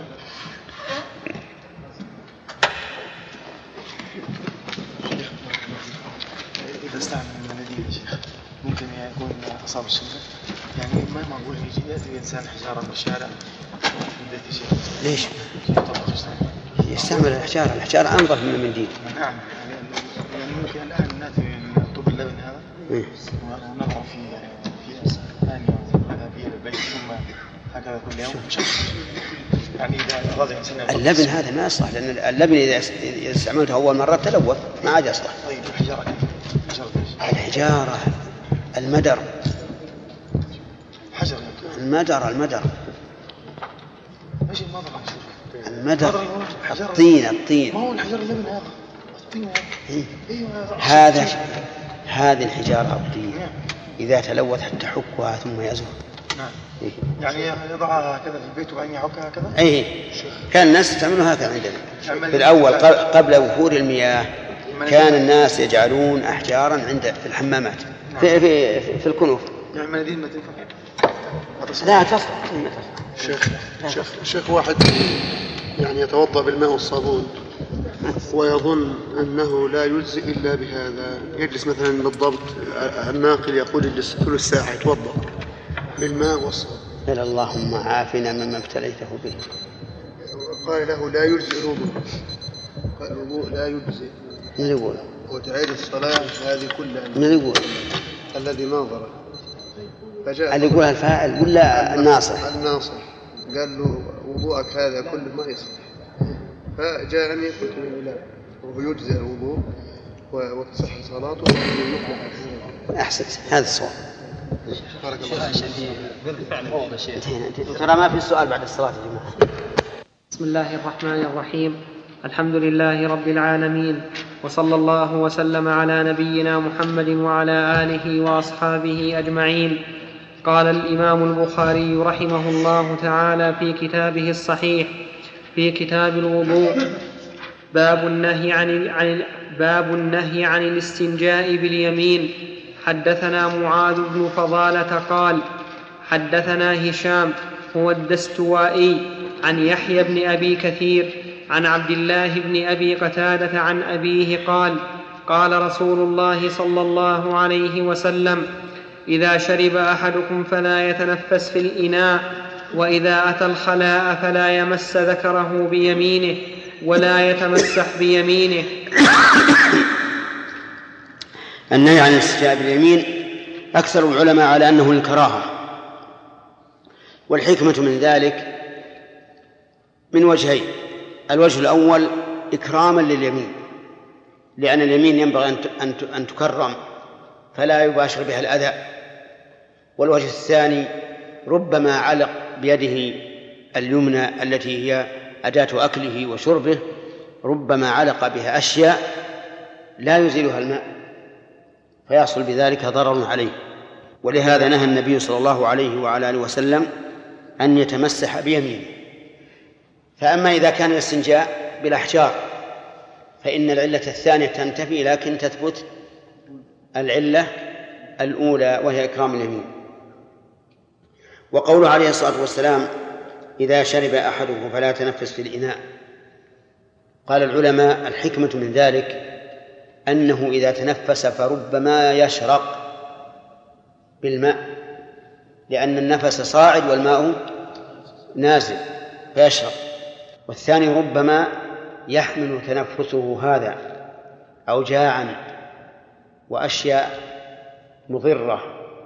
Speaker 6: إذا استعمل المناديل يا شيخ ممكن يكون أصاب السنة، يعني ما معقول يأتي الإنسان حجارة في الشارع في شيء.
Speaker 2: ليش؟ يستعمل الحجارة أنظف من المنديل.
Speaker 6: نعم، يعني ممكن الآن نأتي من طوب اللبن هذا ونضع في ثانية ذهبية للبيت ثم هكذا كل يوم. يعني إذا أراد الإنسان
Speaker 2: اللبن هذا ما يصلح، لأن اللبن إذا استعملته أول مرة تلوث ما عاد يصلح.
Speaker 6: طيب الحجارة
Speaker 2: الحجارة المدر
Speaker 6: حجر
Speaker 2: المدر
Speaker 6: ايش
Speaker 2: المدر الطين
Speaker 6: ما هو الحجر اللبن هذا الطين
Speaker 2: هذا هذه الحجارة الطين إذا تلوثت تحكها ثم يزول.
Speaker 6: نعم. يعني يضعها هكذا في البيت وأن يحكها هكذا.
Speaker 2: كان الناس يستعملونها هكذا عندنا في الأول قبل وفور المياه، كان الناس يجعلون أحجارا في الحمامات في الكنوف.
Speaker 6: يعني مناديل ما تنفع؟
Speaker 2: لا تصلح.
Speaker 9: شيخ واحد يعني يتوضأ بالماء والصابون ويظن أنه لا يجزئ إلا بهذا، يجلس مثلا بالضبط الناقل يقول يجلس ثلث ساعة يتوضأ بالماء والصابون.
Speaker 2: إلا اللهم عافنا مما ابتليته به.
Speaker 9: قال له لا يجزئ الوضوء، قال الوضوء لا يجزئ.
Speaker 2: من يقول؟
Speaker 9: وتعيد الصلاة هذه كلها.
Speaker 2: من يقول؟
Speaker 9: الذي ناظر.
Speaker 2: اللي يقولها الفاعل ولا الناصر؟
Speaker 9: الناصر قال له وضوءك هذا كله ما يصلح، فجاءني قلت له لا، وهو يجزئ الوضوء وتصح صلاته.
Speaker 2: أحسن، هذا الصواب.
Speaker 9: بارك الله فيك.
Speaker 2: ترى ما في سؤال بعد الصلاة يا جماعة.
Speaker 4: بسم الله الرحمن الرحيم. الحمد لله رب العالمين، وصلى الله وسلم على نبينا محمد وعلى آله وأصحابه أجمعين. قال الإمام البخاري رحمه الله تعالى في كتابه الصحيح في كتاب الوضوء باب النهي عن الاستنجاء باليمين. حدثنا معاذ بن فضالة قال حدثنا هشام هو الدستوائي عن يحيى بن أبي كثير عن عبد الله بن أبي قتادة عن أبيه قال قال رسول الله صلى الله عليه وسلم إذا شرب أحدكم فلا يتنفس في الإناء وإذا أتى الخلاء فلا يمس ذكره بيمينه ولا يتمسح بيمينه.
Speaker 2: النهي عن الاستنجاء باليمين أكثر العلماء على أنه الكراهة، والحكمة من ذلك من وجهين. الوجه الأول إكراما لليمين، لأن اليمين ينبغي أن تكرم فلا يباشر بها الأذى. والوجه الثاني ربما علق بيده اليمنى التي هي أداة أكله وشربه، ربما علق بها أشياء لا يزيلها الماء فيحصل بذلك ضرر عليه، ولهذا نهى النبي صلى الله عليه وعلى آله وسلم أن يتمسح بيمينه. فأما إذا كان الاستنجاء بالأحجار فإن العلة الثانية تنتفي، لكن تثبت العلة الأولى وهي إكرام اليمين. وقوله عليه الصلاة والسلام إذا شرب أحدكم فلا يتنفس في الإناء، قال العلماء الحكمة من ذلك أنه إذا تنفس فربما يشرق بالماء، لأن النفس صاعد والماء نازل فيشرق. والثاني ربما يحمل تنفسه هذا أوجاعا وأشياء مضرة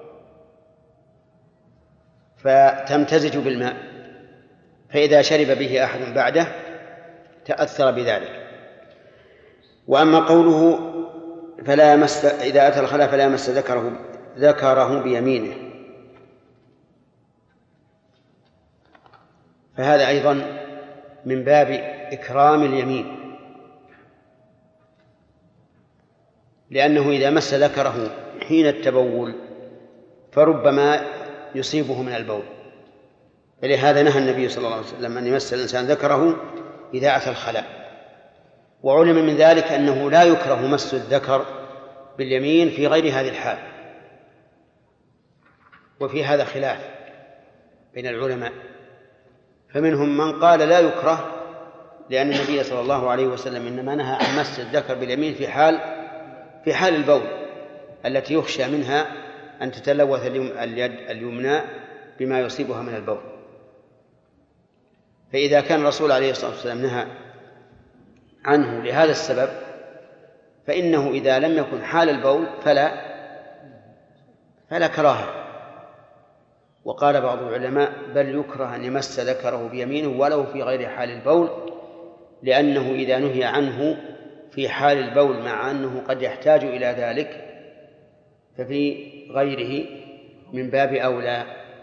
Speaker 2: فتمتزج بالماء، فإذا شرب به أحد بعده تأثر بذلك. وأما قوله فلا يمس إذا أتى الخلاء فلا يمس ذكره بيمينه، فهذا أيضا من باب إكرام اليمين، لأنه إذا مس ذكره حين التبول فربما يصيبه من البول، فلهذا نهى النبي صلى الله عليه وسلم أن يمس الإنسان ذكره إذا أتى الخلاء. وعلم من ذلك أنه لا يكره مس الذكر باليمين في غير هذه الحال، وفي هذا خلاف بين العلماء، فمنهم من قال لا يكره لأن النبي صلى الله عليه وسلم إنما نهى عن مس الذكر باليمين في حال البول التي يخشى منها أن تتلوث اليد اليمنى بما يصيبها من البول. فإذا كان الرسول عليه الصلاة والسلام نهى عنه لهذا السبب فإنه إذا لم يكن حال البول فلا كراهة. وقال بعض العلماء بل يكره أن يمس ذكره بيمينه ولو في غير حال البول، لأنه إذا نهي عنه في حال البول مع أنه قد يحتاج إلى ذلك ففي غيره من باب أولى،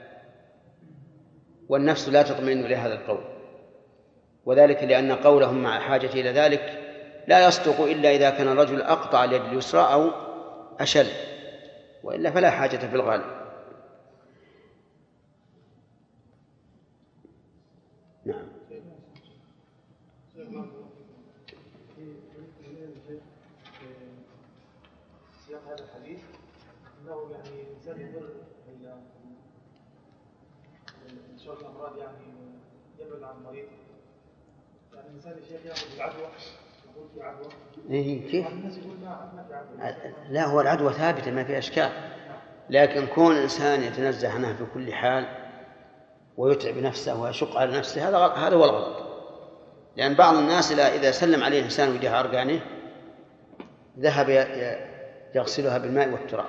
Speaker 2: والنفس لا تطمئن لهذا القول، وذلك لأن قولهم مع حاجة إلى ذلك لا يصدق إلا إذا كان الرجل أقطع اليد اليسرى أو أشل، وإلا فلا حاجة في الغالب. نعم.
Speaker 6: سياق هذا الحديث أنه يعني الإنسان يضر شرط الأمراض، يعني يبعد عن المريض، يعني الإنسان الشيخ يأخذ العدوى يقول في عدوى.
Speaker 2: إيه كيف؟
Speaker 6: الناس يقول ما في عدوى.
Speaker 2: لا، هو العدوى ثابتة ما في أشكال، لكن كون الإنسان يتنزه عنها في كل حال ويتعب نفسه ويشق على نفسه هذا هو الغلط. لأن بعض الناس إذا سلم عليه إنسان وجه أرقانه ذهب يغسلها بالماء والتراب،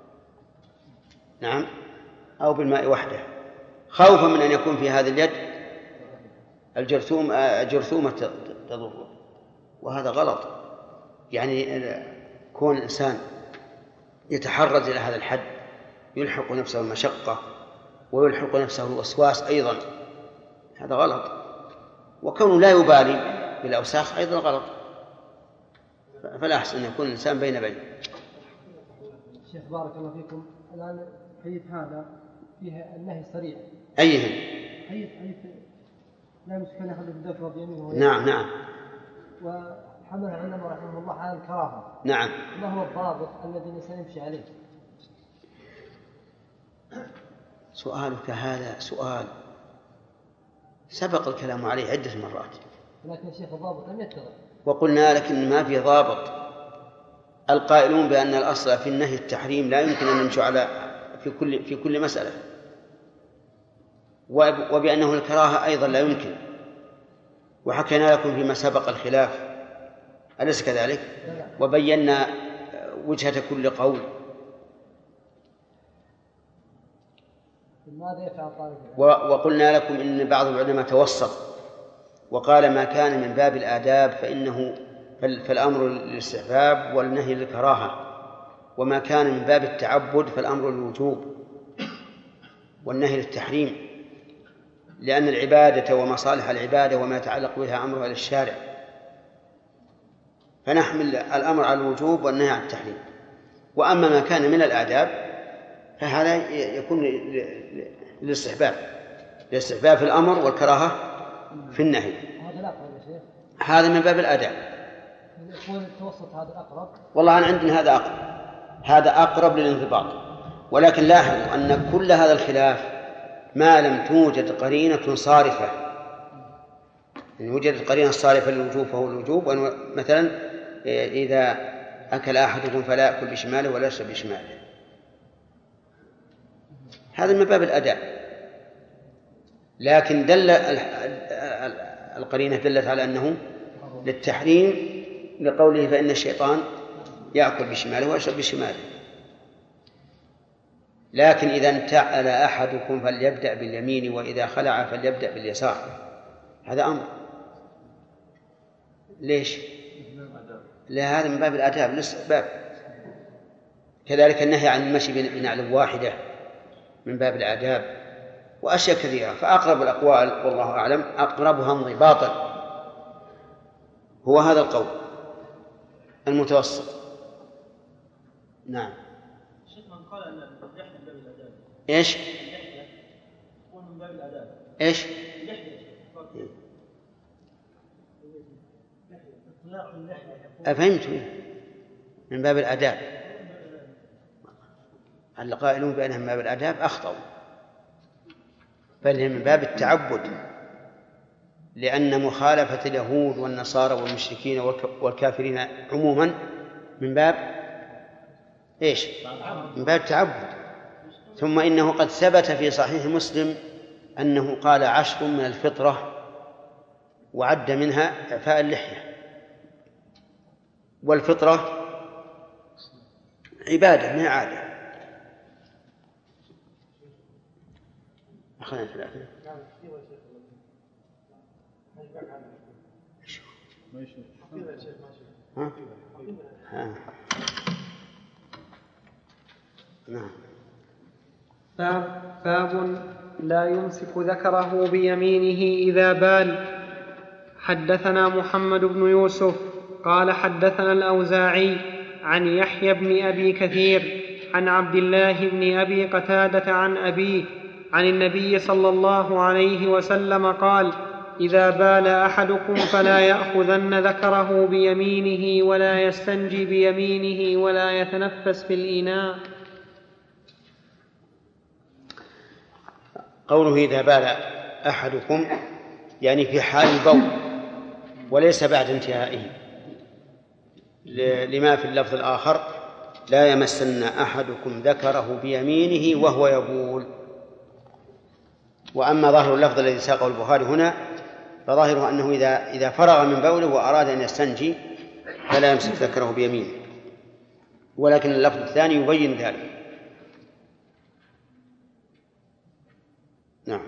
Speaker 2: نعم، أو بالماء وحده، خوفا من أن يكون في هذه اليد الجرثومة تضره، وهذا غلط. يعني كون الإنسان يتحرز إلى هذا الحد يلحق نفسه المشقة ويلحق نفسه الوسواس أيضا، هذا غلط. وكونه لا يبالي بالأوساخ أيضا غلط، فلا أحسن أن يكون الإنسان بين.
Speaker 5: شيخ بارك الله فيكم، الآن الحديث هذا فيها النهي صريح.
Speaker 2: أيهن؟
Speaker 5: حديث لا يمسك أن يأخذ الذكر بيمينه.
Speaker 2: نعم.
Speaker 5: وحملها علماء رحمه الله على الكراهة.
Speaker 2: نعم.
Speaker 5: ما هو الضابط الذي الإنسان يمشي عليه؟
Speaker 2: سؤالك هذا سؤال سبق الكلام عليه عدة مرات.
Speaker 5: لكن الشيخ الضابط لم يتضح.
Speaker 2: وقلنا لك إن ما في ضابط. القائلون بأن الأصل في النهي التحريم لا يمكن أن نمشي على في كل مسألة، وبأنه الكراهة أيضا لا يمكن، وحكينا لكم فيما سبق الخلاف، أليس كذلك؟ وبينا وجهة كل قول. وقلنا لكم إن بعض العلماء توسط وقال ما كان من باب الآداب فالأمر للاستحباب والنهي للكراهة، وما كان من باب التعبد فالأمر للوجوب والنهي للتحريم، لأن العبادة ومصالح العبادة وما يتعلق بها أمرها للشارع، فنحمل الأمر على الوجوب والنهي على التحريم. وأما ما كان من الآداب فهذا يكون للاستحباب في الأمر والكراهة في النهي. هذا من باب الآداب.
Speaker 5: التوسط هذا أقرب.
Speaker 2: والله أنا عندي هذا أقرب للانضباط. ولكن لاحظوا أن كل هذا الخلاف ما لم توجد قرينة صارفة. إن وجدت قرينة صارفة للوجوب فهو الوجوب. مثلا إذا أكل أحدكم فلا يأكل بشماله ولا يشرب بشماله، هذا من باب الأداء. لكن القرينة دلت على أنه للتحريم لقوله فإن الشيطان يأكل بشماله ويشرب بشماله. لكن إذا انتعل أحدكم فليبدأ باليمين وإذا خلع فليبدأ باليسار، هذا أمر. ليش؟ لا، هذا من باب الآداب للاستحباب. كذلك النهي عن المشي بنعل واحدة من باب الآداب، وأشياء كثيرة. فأقرب الأقوال والله أعلم أقربها انضباطا هو هذا القول المتوسط. نعم.
Speaker 7: شيخ من قال أن اللحية من باب الآداب.
Speaker 2: إيش؟
Speaker 7: اللحية تكون من باب الآداب.
Speaker 2: إيش؟
Speaker 7: اللحية.
Speaker 2: أفهمت من باب الآداب. القائلون بأنها من باب الآداب أخطأوا، بل هي من باب التعبد، لأن مخالفة اليهود والنصارى والمشركين والكافرين عموما من باب إيش؟ من باب التعبد. ثم إنه قد ثبت في صحيح مسلم أنه قال 10 من الفطرة وعد منها إعفاء اللحية. والفطرة عبادة ما عادة. أخذنا 3.
Speaker 4: باب لا يمسك ذكره بيمينه إذا بال. حدثنا محمد بن يوسف قال حدثنا الأوزاعي عن يحيى بن أبي كثير عن عبد الله بن أبي قتادة عن أبيه عن النبي صلى الله عليه وسلم قال: إذا بال أحدكم فلا يأخذن ذكره بيمينه ولا يستنجي بيمينه ولا يتنفس في الإناء.
Speaker 2: قوله إذا بال أحدكم يعني في حال البول وليس بعد انتهائه، لما في اللفظ الآخر لا يمسن أحدكم ذكره بيمينه وهو يبول. وأما ظاهر اللفظ الذي ساقه البخاري هنا فظاهره أنه إذا فرغ من بوله وأراد أن يستنجي فلا يمسك ذكره بيمينه، ولكن اللفظ الثاني يبين ذلك. نعم.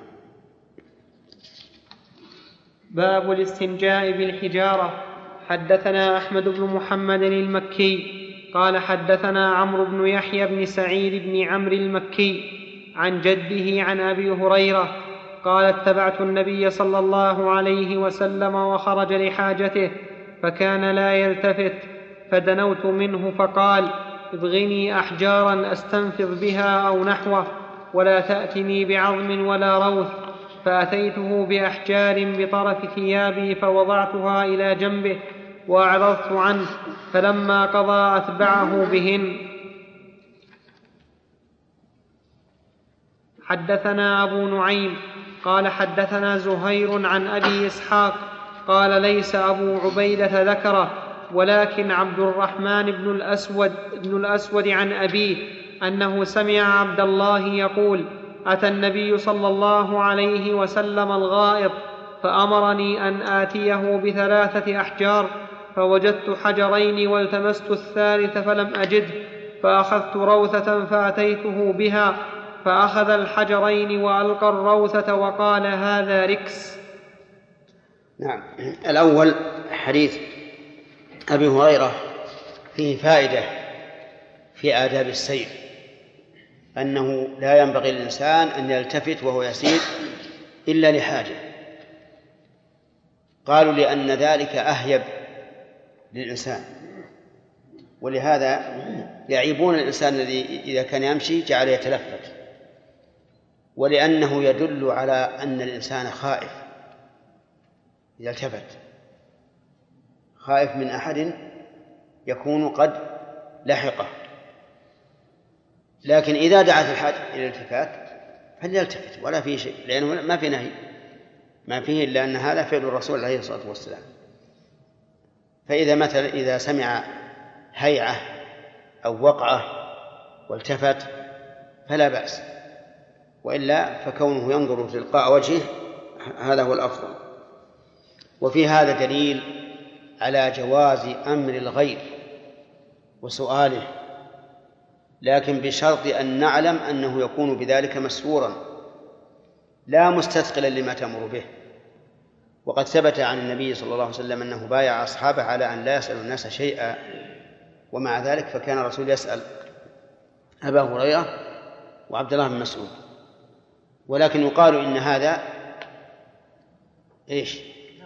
Speaker 4: باب الاستنجاء بالحجارة. حدثنا أحمد بن محمد المكي قال حدثنا عمرو بن يحيى بن سعيد بن عمرو المكي عن جده عن أبي هريرة قال: اتبعت النبي صلى الله عليه وسلم وخرج لحاجته فكان لا يلتفت، فدنوت منه فقال: ابغني أحجارا أستنفض بها أو نحوه، ولا تأتني بعظم ولا روث. فأتيته بأحجار بطرف ثيابي فوضعتها إلى جنبه وأعرضت عنه، فلما قضى أتبعه بهن. حدثنا أبو نعيم قال حدثنا زهير عن أبي إسحاق قال ليس أبو عبيدة ذكره، ولكن عبد الرحمن بن الأسود عن أبيه أنه سمع عبد الله يقول: أتى النبي صلى الله عليه وسلم الغائط فأمرني أن آتيه ب3 أحجار، فوجدت حجرين والتمست الثالث فلم أجده، فأخذت روثة فأتيته بها، فأخذ الحجرين وألقى الروثة وقال: هذا ركس.
Speaker 2: نعم. الأول حديث أبي هريرة فيه فائدة في آداب السير، أنه لا ينبغي للإنسان أن يلتفت وهو يسير إلا لحاجة. قالوا لأن ذلك أهيب للإنسان، ولهذا يعيبون الإنسان الذي إذا كان يمشي جعل يتلفت، ولأنه يدل على أن الإنسان خائف إذا التفت، خائف من أحد يكون قد لحقه. لكن إذا دعت الحاجة إلى الالتفات فليلتفت ولا فيه شيء، لأنه ما في نهي، ما فيه إلا أن هذا فعل الرسول عليه الصلاة والسلام. فإذا مثلا إذا سمع هيعة أو وقعة والتفت فلا بأس، وإلا فكونه ينظر تلقاء وجهه هذا هو الأفضل. وفي هذا دليل على جواز أمر الغير وسؤاله، لكن بشرط أن نعلم أنه يكون بذلك مسرورا لا مستثقلا لما تأمر به. وقد ثبت عن النبي صلى الله عليه وسلم أنه بايع أصحابه على أن لا يسأل الناس شيئا، ومع ذلك فكان الرسول يسأل أبا هريرة وعبد الله بن مسعود. ولكن يقال إن هذا إيش؟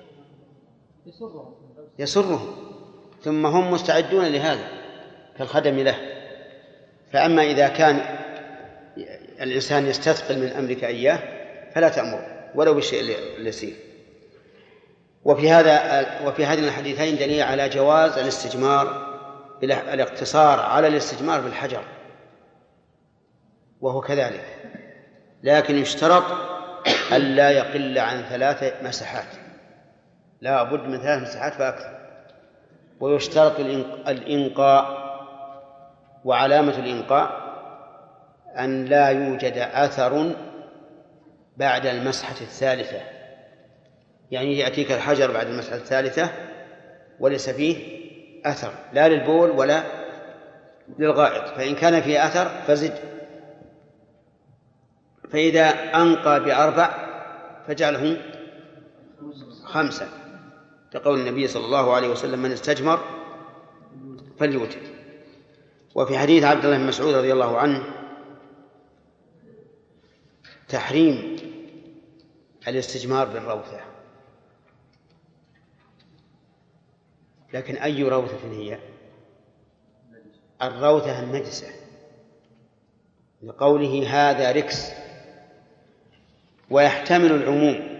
Speaker 2: يسرهم، ثم هم مستعدون لهذا كالخدم له. فأما إذا كان الإنسان يستثقل من أمرك إياه فلا تأمر ولو بالشيء اليسير. وفي هذين الحديثين دليل على جواز الاستجمار، الاقتصار على الاستجمار بالحجر، وهو كذلك، لكن يشترط ألا يقل عن 3 مساحات، لا بد من 3 مساحات فأكثر. ويشترط الإنقاء، وعلامة الإنقاء أن لا يوجد أثر بعد المسحة الثالثة، يعني يأتيك الحجر بعد المسحة الثالثة وليس فيه أثر لا للبول ولا للغائط، فإن كان فيه أثر فزد. فإذا أنقى ب4 فجعله 5، كقول النبي صلى الله عليه وسلم: من استجمر فليوتر. وفي حديث عبد الله بن مسعود رضي الله عنه تحريم الاستجمار بالروثة. لكن أي روثة هي؟ الروثة النجسة، لقوله هذا ركس. ويحتمل العموم،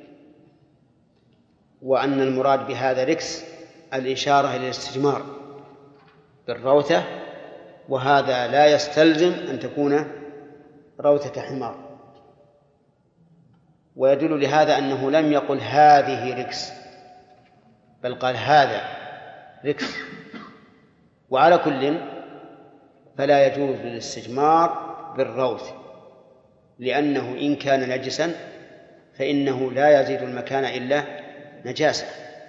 Speaker 2: وأن المراد بهذا ركس الإشارة إلى الاستجمار بالروثة، وهذا لا يستلزم أن تكون روثة حمار. ويدل لهذا أنه لم يقل هذه ركس، بل قال هذا ركس. وعلى كل فلا يجوز الاستجمار بالروث، لأنه إن كان نجسا فإنه لا يزيد المكان إلا نجاسة.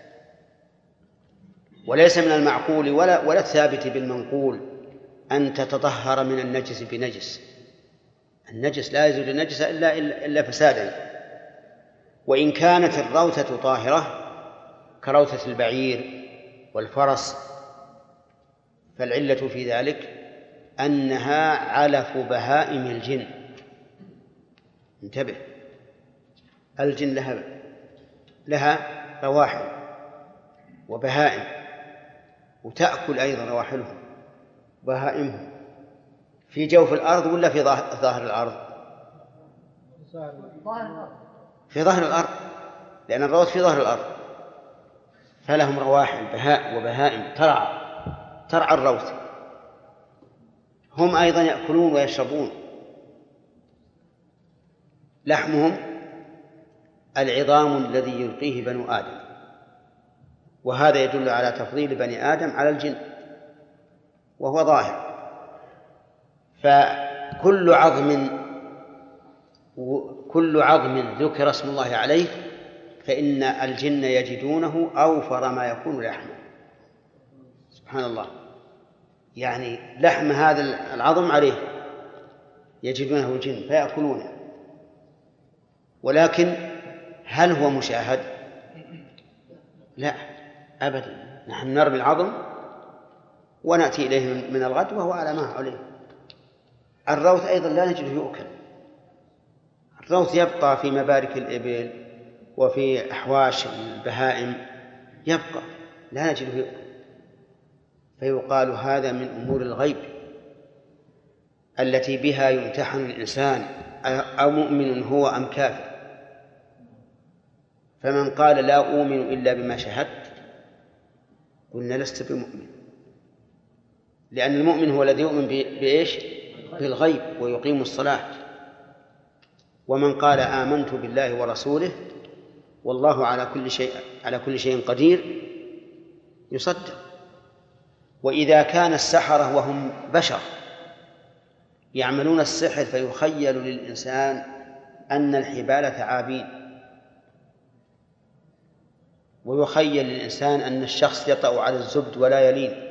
Speaker 2: وليس من المعقول ولا الثابت بالمنقول أن تتطهر من النجس بنجس. النجس لا يزيد النجس إلا فسادا. وإن كانت الروثة طاهرة كروثة البعير والفرس فالعلة في ذلك أنها علف بهائم الجن. انتبه، الجن لها رواحل وبهائم، وتأكل أيضا رواحلهم بهائمهم في جوف الأرض ولا في ظاهر الأرض؟ في ظهر الأرض، لأن الروث في ظهر الأرض، فلهم رواحل بهاء وبهائم ترعى الروث. هم أيضا يأكلون ويشربون. لحمهم العظام الذي يلقيه بنو آدم، وهذا يدل على تفضيل بني آدم على الجن، وهو ظاهر. فكل عظم ذكر اسم الله عليه فإن الجن يجدونه أوفر ما يكون لحمه. سبحان الله، يعني لحم هذا العظم عليه يجدونه الجن فيأكلونه. ولكن هل هو مشاهد؟ لا أبدا، نحن نرمي العظم ونأتي إليه من الغد وهو على ما عليه. الروث أيضا لا نجده يؤكل، الروث يبقى في مبارك الإبل وفي أحواش البهائم، يبقى لا نجده يؤكل. فيقال هذا من أمور الغيب التي بها يمتحن الإنسان أو مؤمن هو أم كافر. فمن قال لا أؤمن إلا بما شهدت قلنا لست بمؤمن، لأن المؤمن هو الذي يؤمن بإيش؟ بالغيب ويقيم الصلاة. ومن قال آمنت بالله ورسوله والله على كل شيء قدير يصدق. وإذا كان السحرة وهم بشر يعملون السحر فيخيل للإنسان أن الحبال ثعابين، ويخيل للإنسان أن الشخص يطأ على الزبد ولا يلين،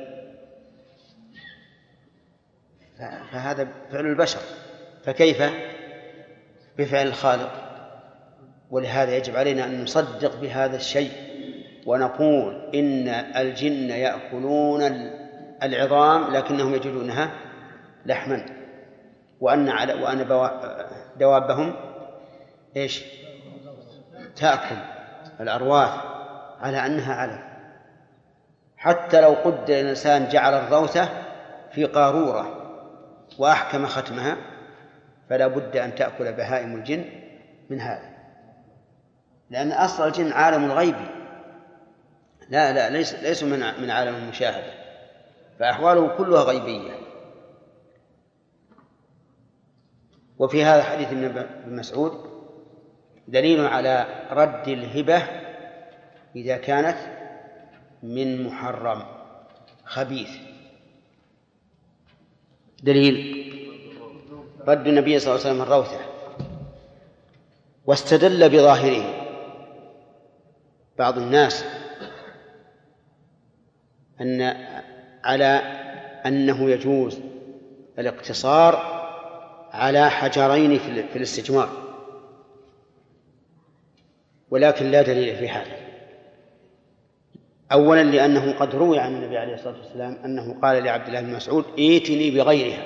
Speaker 2: فهذا فعل البشر، فكيف بفعل الخالق؟ ولهذا يجب علينا أن نصدق بهذا الشيء ونقول إن الجن يأكلون العظام لكنهم يجدونها لحما، وأن دوابهم إيش؟ تأكل الأرواث على أنها علف. حتى لو قدر الإنسان جعل الروثة في قارورة وأحكم ختمها فلا بد أن تأكل بهائم الجن من هذا، لأن أصل الجن عالم الغيب، ليس من عالم المشاهدة، فأحواله كلها غيبية. وفي هذا حديث ابن مسعود دليل على رد الهبة إذا كانت من محرم خبيث. دليل رد النبي صلى الله عليه وسلم الروثة، واستدل بظاهره بعض الناس على أنه يجوز الاقتصار على حجرين في الاستجمار، ولكن لا دليل في هذا. أولا لأنه قد روي عن النبي عليه الصلاة والسلام أنه قال لعبد الله بن مسعود ائتني بغيرها.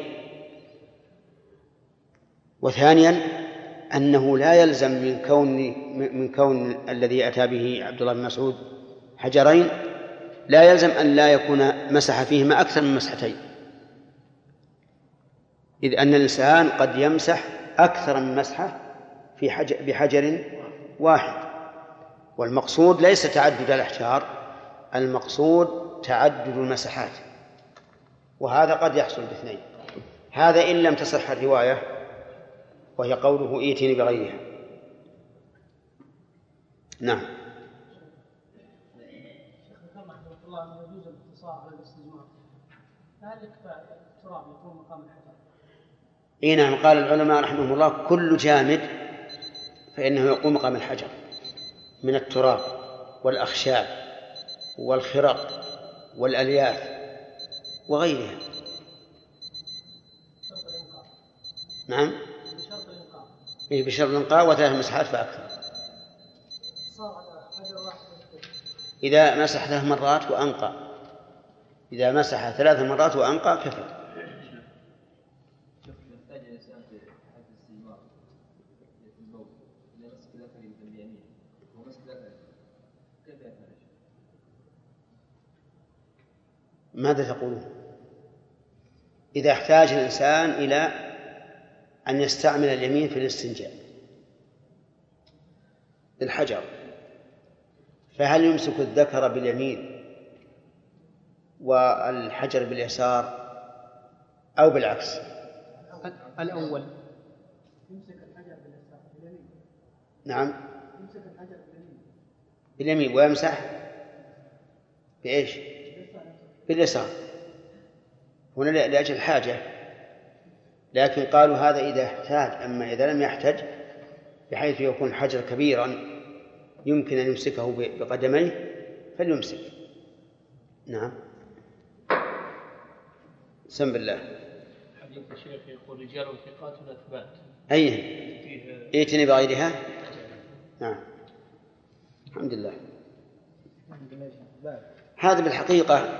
Speaker 2: وثانيا أنه لا يلزم من كون الذي أتى به عبد الله بن مسعود حجرين لا يلزم أن لا يكون مسح فيهما أكثر من مسحتين، إذ أن الإنسان قد يمسح أكثر من مسحة بحجر واحد. والمقصود ليس تعدد الأحجار، المقصود تعدد المسحات، وهذا قد يحصل باثنين. هذا إن لم تصح الرواية وهي قوله ائتني بغيرها. نعم.
Speaker 5: يجوز الاقتصار على الاستجمار، فهل التراب يكون مقام الحجر؟
Speaker 2: إيه نعم، قال العلماء رحمهم الله كل جامد فإنه يقوم مقام الحجر من التراب والأخشاب والخرق والألياف وغيرها. نعم
Speaker 5: بشرط الإنقاء.
Speaker 2: إيه بشرط الإنقاء وثلاث مسحات فأكثر.
Speaker 5: صار على حجر واحد.
Speaker 2: إذا مسح 3 مرات وأنقى، إذا مسح 3 مرات وأنقى كفى. ماذا تقولون؟ إذا احتاج الإنسان إلى أن يستعمل اليمين في الاستنجاء الحجر، فهل يمسك الذكر باليمين والحجر باليسار أو بالعكس؟
Speaker 4: الأول.
Speaker 3: يمسك الحجر باليسار باليمين.
Speaker 2: نعم،
Speaker 3: يمسك الحجر باليمين
Speaker 2: باليمين ويمسح بإيش؟ باليسار، هنا لأجل الحاجة، لكن قالوا هذا إذا احتاج، أما إذا لم يحتج بحيث يكون الحجر كبيرا يمكن أن يمسكه بقدميه فليمسك. نعم. سم بالله.
Speaker 8: حديث الشيخ يقول رجال ثقات أثبات.
Speaker 2: أي ائتني بغيرها. نعم، الحمد لله. هذا بالحقيقة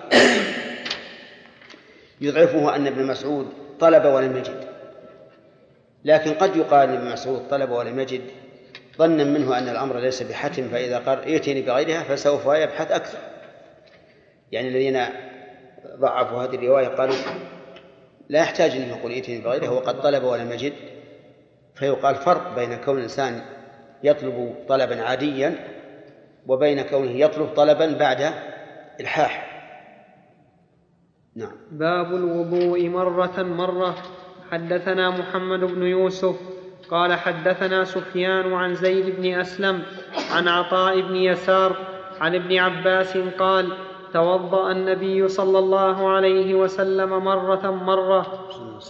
Speaker 2: يضعفه أن ابن مسعود طلب ولم يجد، لكن قد يقال ابن مسعود طلب ولم يجد ظنا منه أن الأمر ليس بحتم، فإذا قال ائتني بغيرها فسوف يبحث أكثر. يعني الذين ضعفوا هذه الرواية قالوا لا يحتاج أن يقول ائتني بغيرها وقد طلب ولم يجد، فيقال فرق بين كون الإنسان يطلب طلبا عاديا وبين كونه يطلب طلبا بعد الحاح. نعم.
Speaker 4: باب الوضوء مرة. حدثنا محمد بن يوسف قال حدثنا سفيان عن زيد بن أسلم عن عطاء بن يسار عن ابن عباس قال توضأ النبي صلى الله عليه وسلم مرة.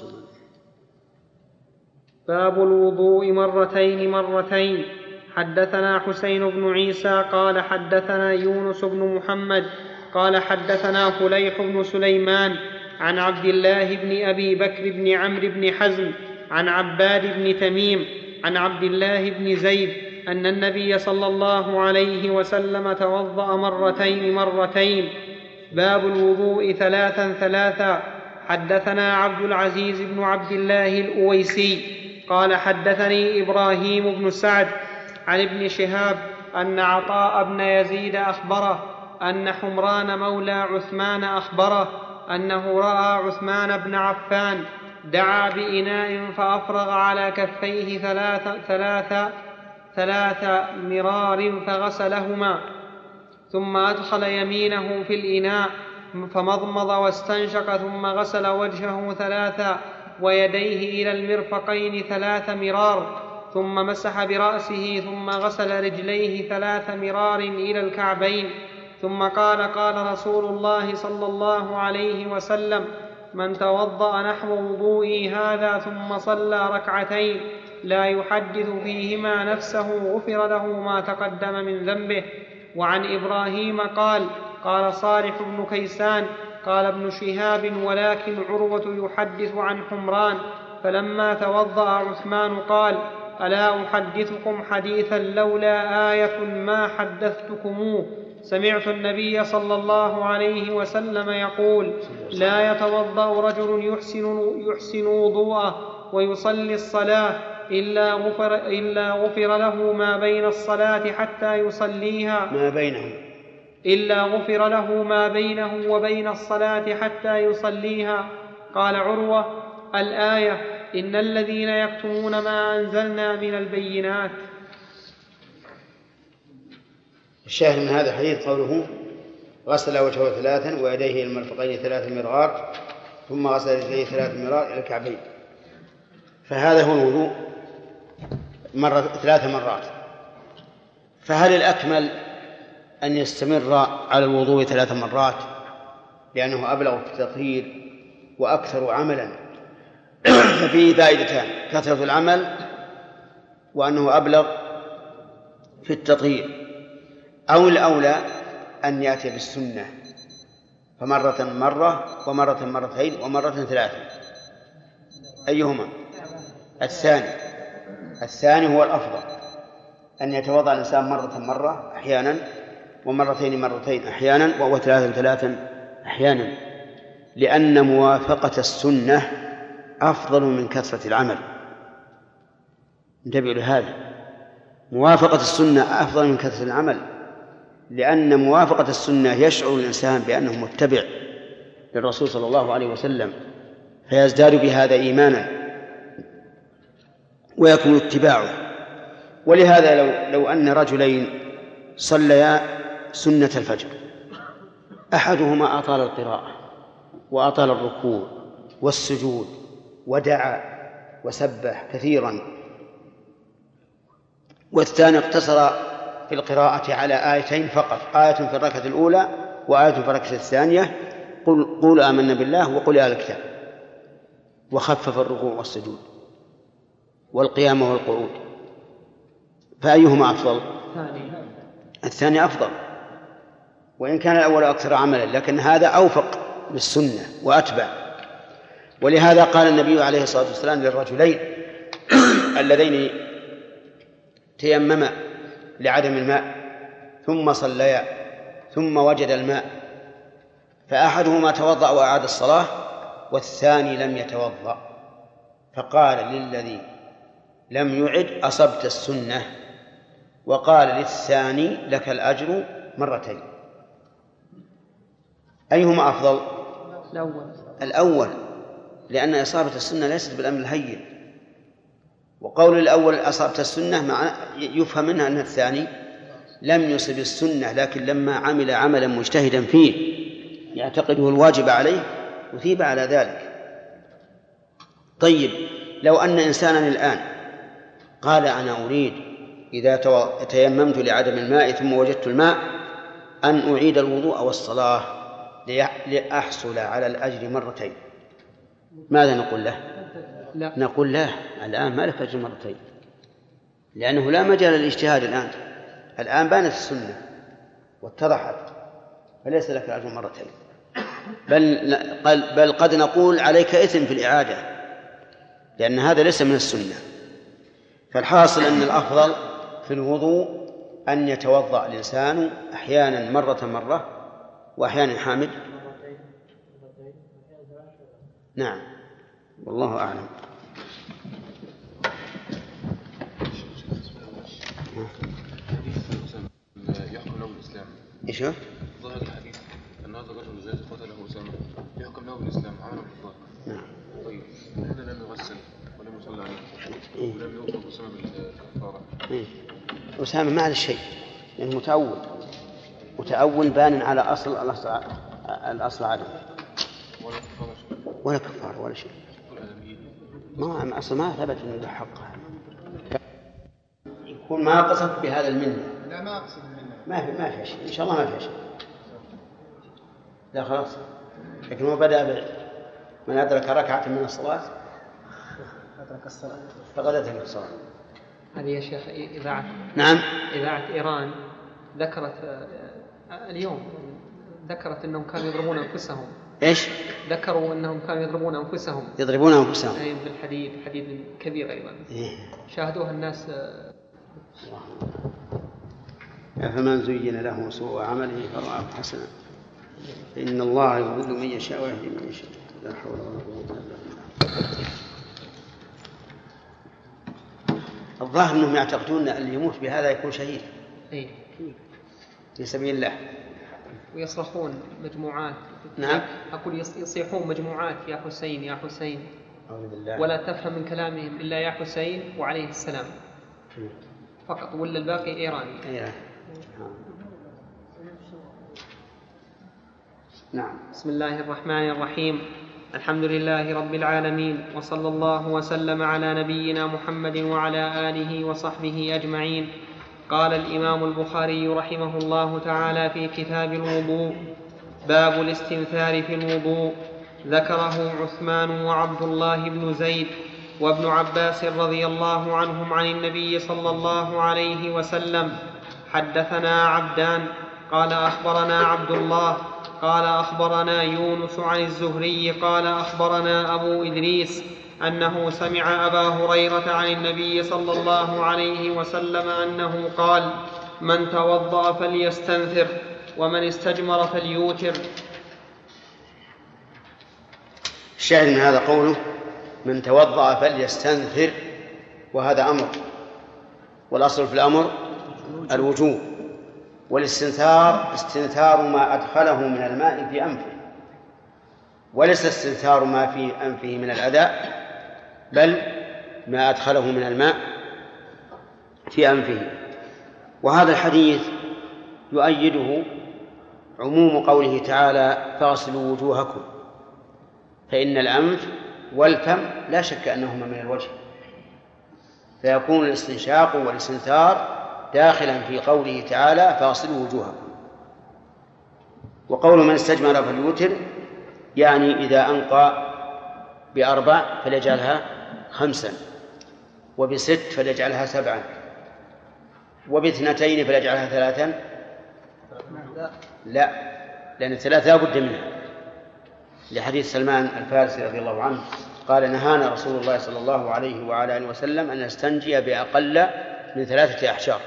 Speaker 4: باب الوضوء مرتين. حدثنا حسين بن عيسى قال حدثنا يونس بن محمد قال حدثنا فليح بن سليمان عن عبد الله بن أبي بكر بن عمرو بن حزم عن عباد بن تميم عن عبد الله بن زيد أن النبي صلى الله عليه وسلم توضأ مرتين. باب الوضوء ثلاثا. حدثنا عبد العزيز بن عبد الله الأويسي قال حدثني إبراهيم بن سعد عن ابن شهاب أن عطاء بن يزيد أخبره أن حمران مولى عثمان أخبره أنه رأى عثمان بن عفان دعا بإناء فأفرغ على كفيه ثلاث مرار فغسلهما، ثم أدخل يمينه في الإناء فمضمض واستنشق، ثم غسل وجهه ثلاثا ويديه إلى المرفقين 3 مرار، ثم مسح برأسه، ثم غسل رجليه 3 مرار إلى الكعبين، ثم قال قال رسول الله صلى الله عليه وسلم من توضأ نحو وضوئي هذا ثم صلى ركعتين لا يحدث فيهما نفسه غفر له ما تقدم من ذنبه. وعن إبراهيم قال صالح بن كيسان قال ابن شهاب ولكن عروة يحدث عن حمران، فلما توضأ عثمان قال ألا أحدثكم حديثا لولا آية ما حدثتكموه، سمعت النبي صلى الله عليه وسلم يقول لا يتوضأ رجل يحسن وضوءه ويصلي الصلاة إلا غفر له ما بين الصلاة حتى يصليها إلا غفر له ما بينه وبين الصلاة حتى يصليها. قال عروة الآية إن الذين يكتمون ما أنزلنا من البينات.
Speaker 2: الشاهد من هذا الحديث قوله غسل وجهه 3 ويديه المرفقين 3 مرار ثم غسل رجليه 3 مرار إلى الكعبين، فهذا هو الوضوء 3 مرات. فهل الأكمل أن يستمر على الوضوء 3 مرات لأنه أبلغ في التطهير وأكثر عملا؟ ففيه فائدتان: كثرة العمل وأنه أبلغ في التطهير، أو الأولى أن يأتي بالسنة فمرة مرة ومرة مرتين ومرة 3. أيهما؟ الثاني هو الأفضل، أن يتوضأ الإنسان مرة أحيانا مرتين أحيانا و3 أحيانا، لأن موافقة السنة أفضل من كثرة العمل. انتبهوا لهذا، موافقة السنة أفضل من كثرة العمل، لأن موافقة السنة يشعر الإنسان بأنه متبع للرسول صلى الله عليه وسلم فيزداد بهذا إيمانا ويكون اتباعه. ولهذا لو أن رجلين صليا سنة الفجر، أحدهما أطال القراءة وأطال الركوع والسجود ودعا وسبح كثيرا، والثاني اقتصر في القراءة على آيتين فقط، آية في الركعة الأولى وآية في الركعة الثانية، قل آمنا بالله وقل يا الكتاب، وخفف الركوع والسجود والقيام والقعود، فأيهما أفضل؟ الثاني أفضل، وإن كان الأول أكثر عملا، لكن هذا أوفق للسنة وأتبع. ولهذا قال النبي عليه الصلاة والسلام للرجلين اللذين تيمما لعدم الماء ثم صليا ثم وجد الماء، فأحدهما توضأ وأعاد الصلاة والثاني لم يتوضأ، فقال للذي لم يعد أصبت السنة، وقال للثاني لك الأجر مرتين. أيهما أفضل؟ الأول، لأن إصابة السنة ليست بالأمر الهين، وقول الأول أصابت السنة يفهم منها أن الثاني لم يصب السنة، لكن لما عمل عملا مجتهدا فيه يعتقده الواجب عليه يثيب على ذلك. طيب، لو أن إنسانا الآن قال أنا أريد إذا تيممت لعدم الماء ثم وجدت الماء أن أعيد الوضوء والصلاة لأحصل على الأجر مرتين، ماذا نقول له؟
Speaker 4: لا.
Speaker 2: نقول له الآن ما لك أجر مرتين، لأنه لا مجال للاجتهاد الآن بانت السنة واتضحت، فليس لك الأجر مرتين، بل قد نقول عليك إثم في الإعادة، لأن هذا ليس من السنة. فالحاصل أن الأفضل في الوضوء أن يتوضأ الإنسان أحيانا مرة وأحيانا حامد. نعم، والله أعلم.
Speaker 10: يحكم له بالإسلام.
Speaker 2: إيش هو؟
Speaker 10: ظاهر الحديث أن هذا الرجل الذي قتله أسامة يحكم له بالإسلام عملا بالظاهر.
Speaker 2: نعم.
Speaker 10: طيب، هذا لم يغسل ولم يصلي عليه ولم يؤخذ أسامة بالكفارة.
Speaker 2: أسامة ما على شيء، لأنه متأول بان على الأصل عدم، ولا كفارة ولا شيء. ما أصل ما ثبت أنه له حق، يكون ما قصد بهذا المنة.
Speaker 3: لا، ما أقصد المنة،
Speaker 2: ما في شيء إن شاء الله، ما في شيء. لا خلاص، لكن هو بدأ من أدرك ركعة من الصلاة
Speaker 3: أدرك الصلاة
Speaker 2: فقد أدرك الصلاة.
Speaker 4: هذه يا شيخ إذاعة.
Speaker 2: نعم.
Speaker 4: إذاعة إيران ذكرت اليوم أنهم كانوا يضربون أنفسهم.
Speaker 2: إيش؟
Speaker 4: ذكروا أنهم كانوا يضربون أنفسهم.
Speaker 2: أي
Speaker 4: بالحديد كبير أيضا. شاهدوها الناس.
Speaker 2: فمن زين له سوء عمله فرآه حسنا فإن الله يضل من يشاء ويهدي من يشاء، لا حول ولا قوة إلا بالله. الظاهر أنهم يعتقدون أن اللي يموت بهذا يكون شهيد في سبيل الله،
Speaker 4: ويصرخون مجموعات.
Speaker 2: نعم،
Speaker 4: أقول يصيحون مجموعات يا حسين يا حسين، ولا تفهم من كلامهم إلا يا حسين وعليه السلام فقط، ولا الباقي إيراني.
Speaker 2: نعم.
Speaker 4: بسم الله الرحمن الرحيم، الحمد لله رب العالمين، وصلى الله وسلم على نبينا محمد وعلى آله وصحبه أجمعين. قال الإمام البخاري رحمه الله تعالى في كتاب الوضوء: باب الاستنثار في الوضوء. ذكره عثمان وعبد الله بن زيد وابن عباس رضي الله عنهم عن النبي صلى الله عليه وسلم. حدثنا عبدان قال أخبرنا عبد الله قال أخبرنا يونس عن الزهري قال أخبرنا أبو إدريس أنه سمع أبا هريرة عن النبي صلى الله عليه وسلم أنه قال: من توضأ فليستنثر، ومن استجمر فليوتر.
Speaker 2: الشاهد من هذا قوله من توضأ فليستنثر، وهذا أمر، والأصل في الأمر الوجوب، والاستنثار استنثار ما أدخله من الماء في أنفه، وليس استنثار ما في أنفه من الأذى، بل ما أدخله من الماء في أنفه. وهذا الحديث يؤيده عموم قوله تعالى فاغسلوا وجوهكم، فإن الأنف والفم لا شك أنهما من الوجه، فيكون الاستنشاق والاستنثار داخلا في قوله تعالى فاغسلوا وجوهكم. وقول من استجمر فليوتر يعني إذا أنقى ب4 فليجعلها 5، وب6 فليجعلها 7، وب2 فليجعلها 3. لا، لأن 3 لا بد منها، لحديث سلمان الفارسي رضي الله عنه قال نهانا رسول الله صلى الله عليه وعلى آله وسلم أن نستنجي بأقل من 3 أحجار.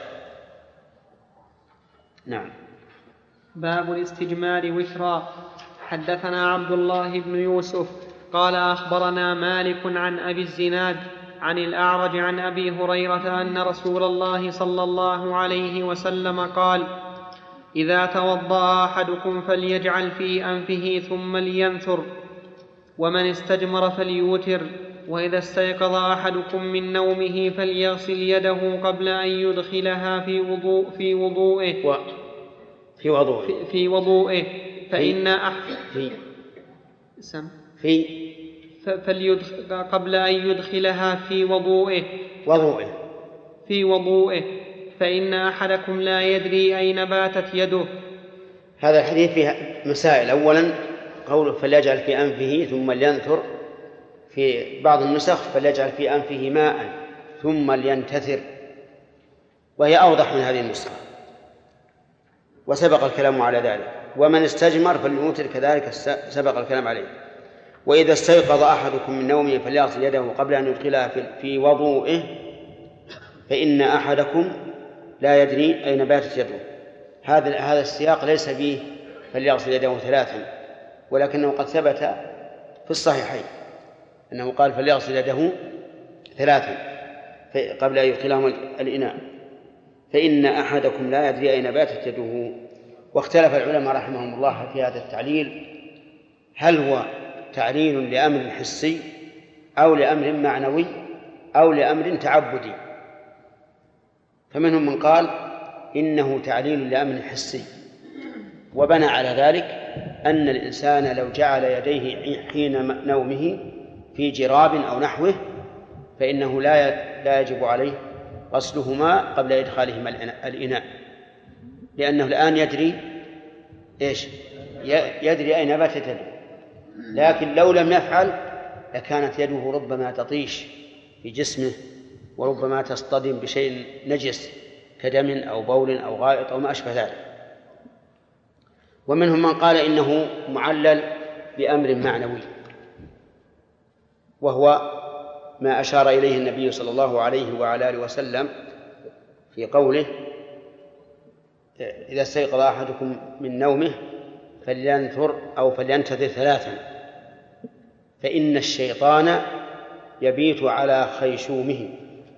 Speaker 2: نعم.
Speaker 4: باب الاستجمار وترا. حدثنا عبد الله بن يوسف قال أخبرنا مالك عن أبي الزناد عن الأعرج عن أبي هريرة أن رسول الله صلى الله عليه وسلم قال إذا توضأ أحدكم فليجعل في أنفه ثم لينثر، ومن استجمر فليوتر، وإذا استيقظ أحدكم من نومه فليغسل يده قبل أن يدخلها في وضوئه فإن قبل أن يدخلها في وضوئه فإن أحدكم لا يدري أين باتت يده.
Speaker 2: هذا الحديث فيه مسائل. أولا قوله فليجعل في أنفه ثم لينثر، في بعض النسخ فليجعل في أنفه ماء ثم لينتثر، وهي أوضح من هذه النسخة، وسبق الكلام على ذلك. ومن استجمر فليوتر كذلك سبق الكلام عليه. وإذا استيقظ أحدكم من نومه فليغسل يده قبل أن يدخلها في وضوئه فإن أحدكم لا يدري أين باتت يده. هذا السياق ليس فيه فليغسل يده 3، ولكنه قد ثبت في الصحيحين أنه قال فليغسل يده 3 قبل أن يدخلهم الإناء فإن أحدكم لا يدري أين باتت يده. واختلف العلماء رحمهم الله في هذا التعليل، هل هو تعليل لأمر حسي أو لأمر معنوي أو لأمر تعبدي؟ فمنهم من قال إنه تعليل لأمر حسي، وبنى على ذلك أن الإنسان لو جعل يديه حين نومه في جراب أو نحوه فإنه لا يجب عليه غسلهما قبل إدخالهما الإناء، لأنه الآن يدري أين باتت يده. لكن لو لم يفعل لكانت يده ربما تطيش في جسمه، وربما تصطدم بشيء نجس كدم أو بول أو غائط أو ما أشبه ذلك. ومنهم من قال إنه معلل بأمر معنوي، وهو ما أشار إليه النبي صلى الله عليه وعلى آله وسلم في قوله إذا استيقظ أحدكم من نومه فلينثر أو فلينتثر 3 فإن الشيطان يبيت على خيشومه.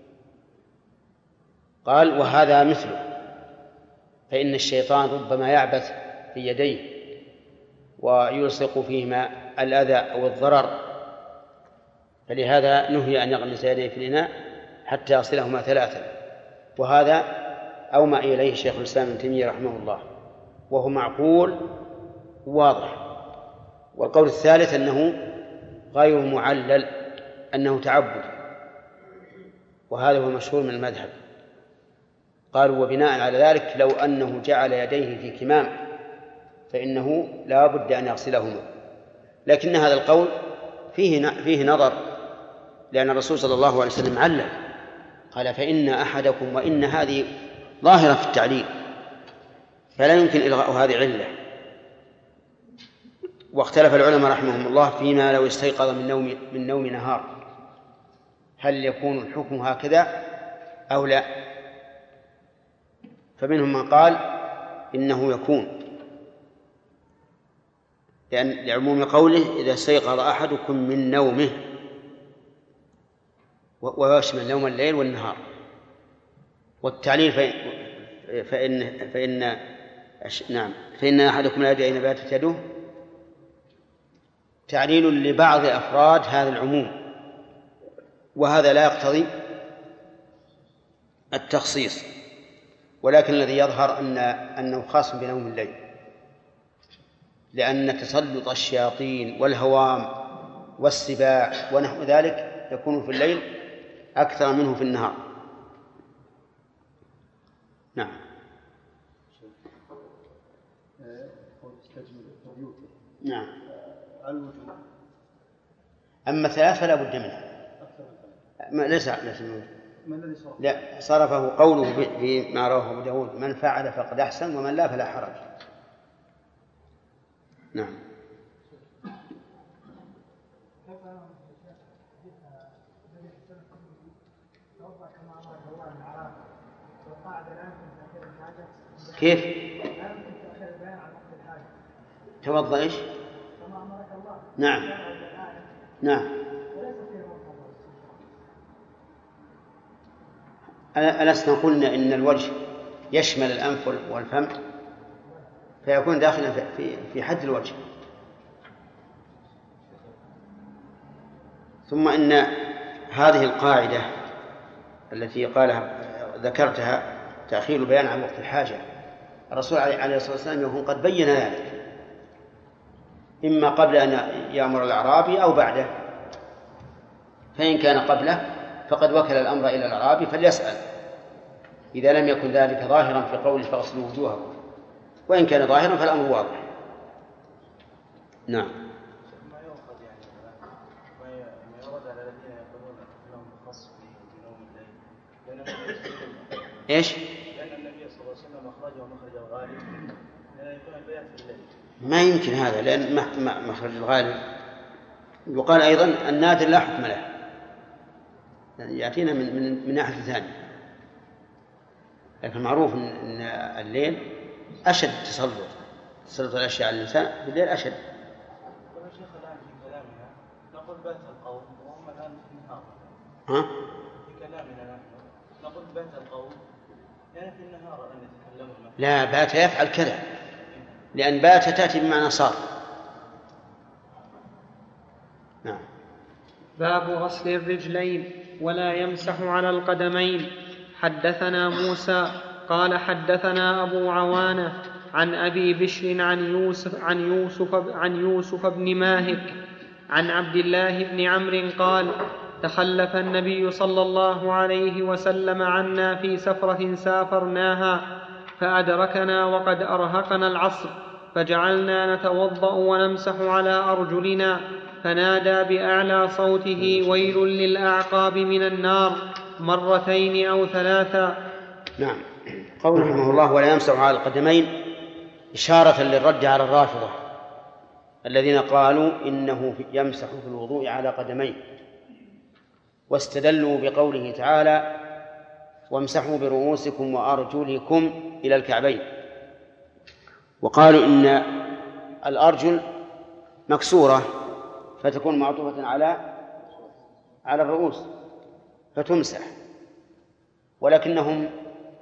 Speaker 2: قال وهذا مثله، فإن الشيطان ربما يعبث في يديه ويلصق فيهما الأذى أو الضرر، فلهذا نهي أن يغمس يديه في الإناء حتى يصلهما 3. وهذا أومأ إليه شيخ الإسلام ابن تيمية رحمه الله، وهو معقول واضح. والقول الثالث أنه غير معلل، أنه تعبد، وهذا هو المشهور من المذهب. قالوا وبناء على ذلك لو أنه جعل يديه في كمام فإنه لا بد أن يغسلهما. لكن هذا القول فيه نظر، لأن الرسول صلى الله عليه وسلم علل، قال فإن أحدكم، وإن هذه ظاهرة في التعليل فلا يمكن إلغاء هذه علة. واختلف العلماء رحمهم الله فيما لو استيقظ من نوم نهار، هل يكون الحكم هكذا أو لا؟ فمنهم من قال إنه يكون، لعموم قوله إذا استيقظ أحدكم من نومه، ويشمل نوم الليل والنهار. والتعليل فإن أحدكم لا يدري أين باتت يده تعليل لبعض أفراد هذا العموم، وهذا لا يقتضي التخصيص، ولكن الذي يظهر أنه خاص بنوم الليل، لأن تسلط الشياطين والهوام والسباع ونحو ذلك يكون في الليل أكثر منه في النهار. نعم. نعم. أما ثلاث فلا بد منها. ليس لا، صرفه قوله بما رواه أبو داود: من فعل فقد أحسن، ومن لا فلا حرج. نعم. كيف توضأ إيش؟ نعم نعم. ألسنا قلنا إن الوجه يشمل الأنف والفم، فيكون داخلا في حد الوجه. ثم إن هذه القاعدة التي ذكرتها تأخير البيان عن وقت الحاجة، الرسول عليه الصلاة والسلام يكون قد بين ذلك، إما قبل أن يأمر الأعرابي أو بعده، فإن كان قبله فقد وكل الأمر إلى الأعرابي فليسأل، إذا لم يكن ذلك ظاهرا في قوله فاغسلوا وجوهكم، وإن كان ظاهرا فالأمر واضح. نعم.
Speaker 6: ما يؤخذ ما يرد على الذين يقولون أنهم خاص بنوم الليل،
Speaker 2: إيش؟
Speaker 6: لأن النبي صلى الله عليه وسلم أخرجه مخرج الغالب، لأن يكون البيان في الليل.
Speaker 2: ما يمكن هذا، لأن مخرج الغالب يقال أيضا النادر لا حكم له، يعني يأتينا من ناحية ثانية، لكن معروف أن الليل أشد تسلط الأشياء على الإنسان بالليل أشد.
Speaker 6: طيب يا شيخ، الآن في كلامنا نقول بات القوم وهم الآن في النهار. في كلامنا نقول بات القوم يعني في النهار أن يتكلمون.
Speaker 2: لا، بات يفعل كذا، لأن بات تأتي بمعنى صار. نعم.
Speaker 4: باب غسل الرجلين ولا يمسح على القدمين. حدثنا موسى قال حدثنا أبو عوانة عن أبي بشر عن يوسف بن ماهك عن عبد الله بن عمرو قال: تخلف النبي صلى الله عليه وسلم عنا في سفرة سافرناها، فأدركنا وقد أرهقنا العصر، فجعلنا نتوضأ ونمسح على أرجلنا، فنادى بأعلى صوته: ويل للأعقاب من النار، مرتين أو ثلاثا.
Speaker 2: نعم. قول رحمه الله: ولا يمسح على القدمين، إشارة للرد على الرافضة الذين قالوا إنه يمسح في الوضوء على قدمين، واستدلوا بقوله تعالى: وامسحوا برؤوسكم وأرجلكم إلى الكعبين، وقالوا إن الأرجل مكسورة فتكون معطوفة على الرؤوس فتمسح، ولكنهم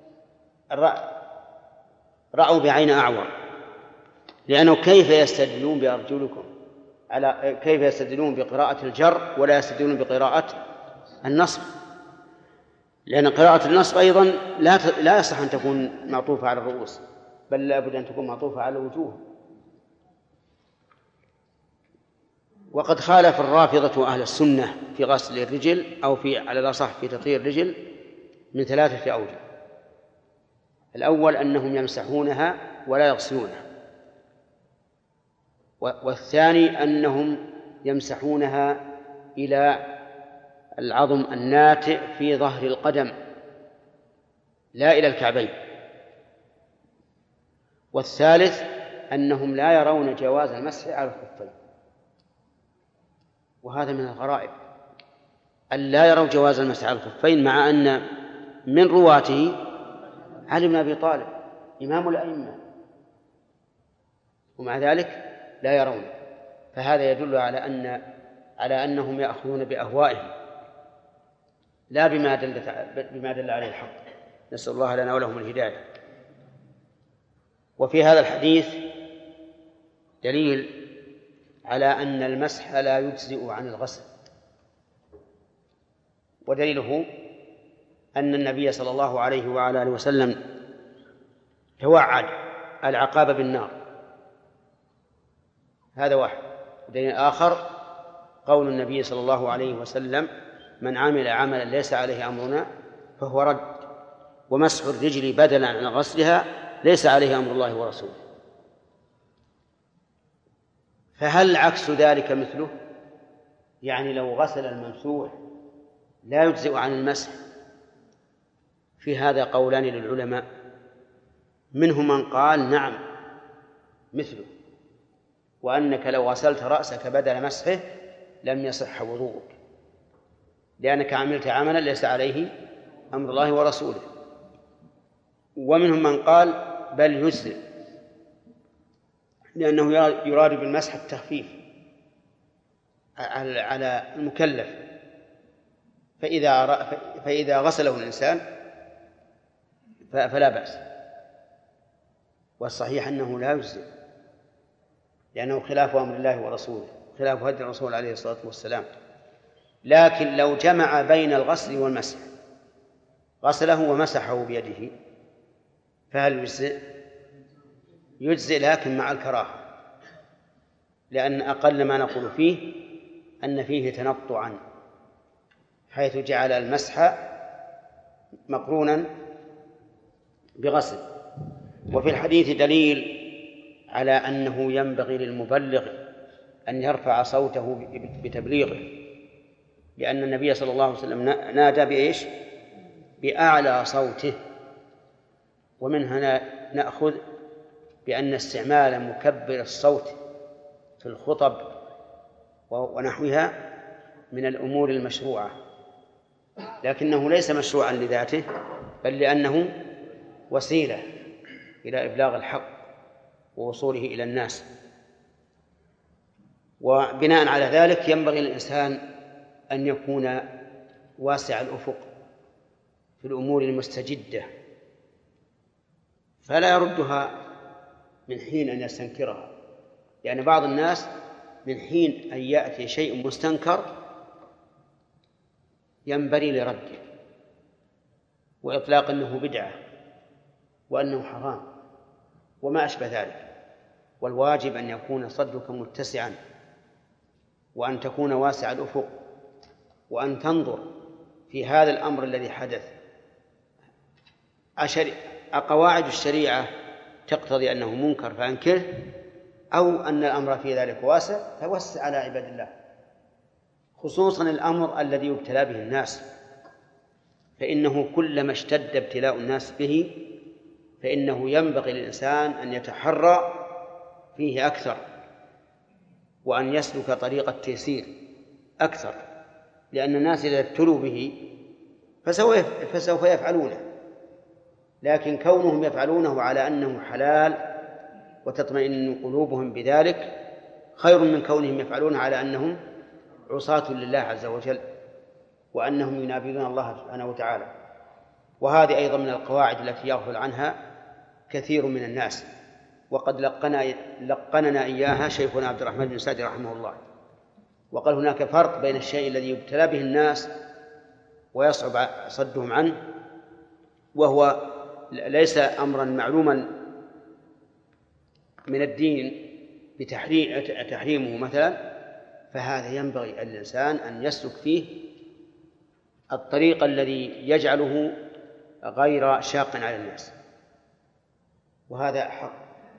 Speaker 2: رأوا بعين أعور، لأنه كيف يستدلون بأرجلكم كيف يستدلون بقراءة الجر ولا يستدلون بقراءة النصب؟ لأن قراءة النصب أيضا لا يصح أن تكون معطوفة على الرؤوس، بل لا بد أن تكون معطوفة على الوجوه. وقد خالف الرافضة أهل السنة في غسل الرجل، أو على الأصح في تطهير الرجل، من 3 أوجه. الأول أنهم يمسحونها ولا يغسلونها، والثاني أنهم يمسحونها إلى العظم الناتئ في ظهر القدم لا إلى الكعبين، والثالث أنهم لا يرون جواز المسح على الخفين. وهذا من الغرائب أن لا يروا جواز المسح على الخفين، مع أن من رواته علي بن أبي طالب إمام الأئمة، ومع ذلك لا يرون. فهذا يدل على أنهم يأخذون بأهوائهم لا بما دل عليه الحق. نسأل الله لنا ولهم الهداية. وفي هذا الحديث دليل على أن المسح لا يجزئ عن الغسل، ودليله أن النبي صلى الله عليه وعلى آله وسلم توعد العقاب بالنار، هذا واحد. دليل آخر قول النبي صلى الله عليه وسلم: من عمل عملا ليس عليه أمرنا فهو رد، ومسح الرجل بدلا عن غسلها ليس عليه أمر الله ورسوله. فهل عكس ذلك مثله؟ يعني لو غسل الممسوح لا يجزئ عن المسح؟ في هذا قولان للعلماء، منهم من قال نعم مثله، وأنك لو غسلت رأسك بدل مسحه لم يصح وضوءك، لأنك عملت عملا ليس عليه أمر الله ورسوله. ومنهم من قال بل يجزئ، لأنه يراد بالمسح التخفيف على المكلف، فإذا غسله الإنسان فلا بأس. والصحيح أنه لا يجزئ، لأنه خلاف أمر الله ورسوله، خلاف هدي الرسول عليه الصلاة والسلام. لكن لو جمع بين الغسل والمسح، غسله ومسحه بيده، فهل يجزئ؟ يجزئ، لكن مع الكراهة، لأن أقل ما نقول فيه أن فيه تنطعا، حيث جعل المسح مقرونا بغسل. وفي الحديث دليل على أنه ينبغي للمبلغ أن يرفع صوته بتبليغه، لأن النبي صلى الله عليه وسلم نادى بإيش؟ بأعلى صوته. ومن هنا نأخذ بأن استعمال مكبر الصوت في الخطب ونحوها من الأمور المشروعة، لكنه ليس مشروعا لذاته، بل لأنه وسيلة إلى إبلاغ الحق ووصوله إلى الناس. وبناء على ذلك ينبغي للإنسان أن يكون واسع الأفق في الأمور المستجدة، فلا يردها من حين أن يستنكرها، يعني بعض الناس من حين أن يأتي شيء مستنكر ينبري لرده وإطلاق أنه بدعة وأنه حرام وما أشبه ذلك. والواجب أن يكون صدرك متسعا، وأن تكون واسع الأفق، وأن تنظر في هذا الأمر الذي حدث. قواعد الشريعة تقتضي أنه منكر فأنكره، أو أن الأمر في ذلك واسع فوسع على عباد الله، خصوصا الأمر الذي يبتلى به الناس، فإنه كلما اشتد ابتلاء الناس به فإنه ينبغي للإنسان أن يتحرى فيه أكثر، وأن يسلك طريق التيسير أكثر، لأن الناس إذا ابتلوا به فسوف يفعلونه، لكن كونهم يفعلونه على أنه حلال وتطمئن قلوبهم بذلك خير من كونهم يفعلون على أنهم عصاة لله عز وجل وأنهم ينابذون الله سبحانه وتعالى. وهذه أيضا من القواعد التي يغفل عنها كثير من الناس، وقد لقننا إياها شيخنا عبد الرحمن بن سعدي رحمه الله، وقال هناك فرق بين الشيء الذي يبتلى به الناس ويصعب صدهم عنه، وهو ليس أمرا معلوما من الدين بتحريمه مثلا، فهذا ينبغي الإنسان أن يسلك فيه الطريق الذي يجعله غير شاق على الناس، وهذا حق،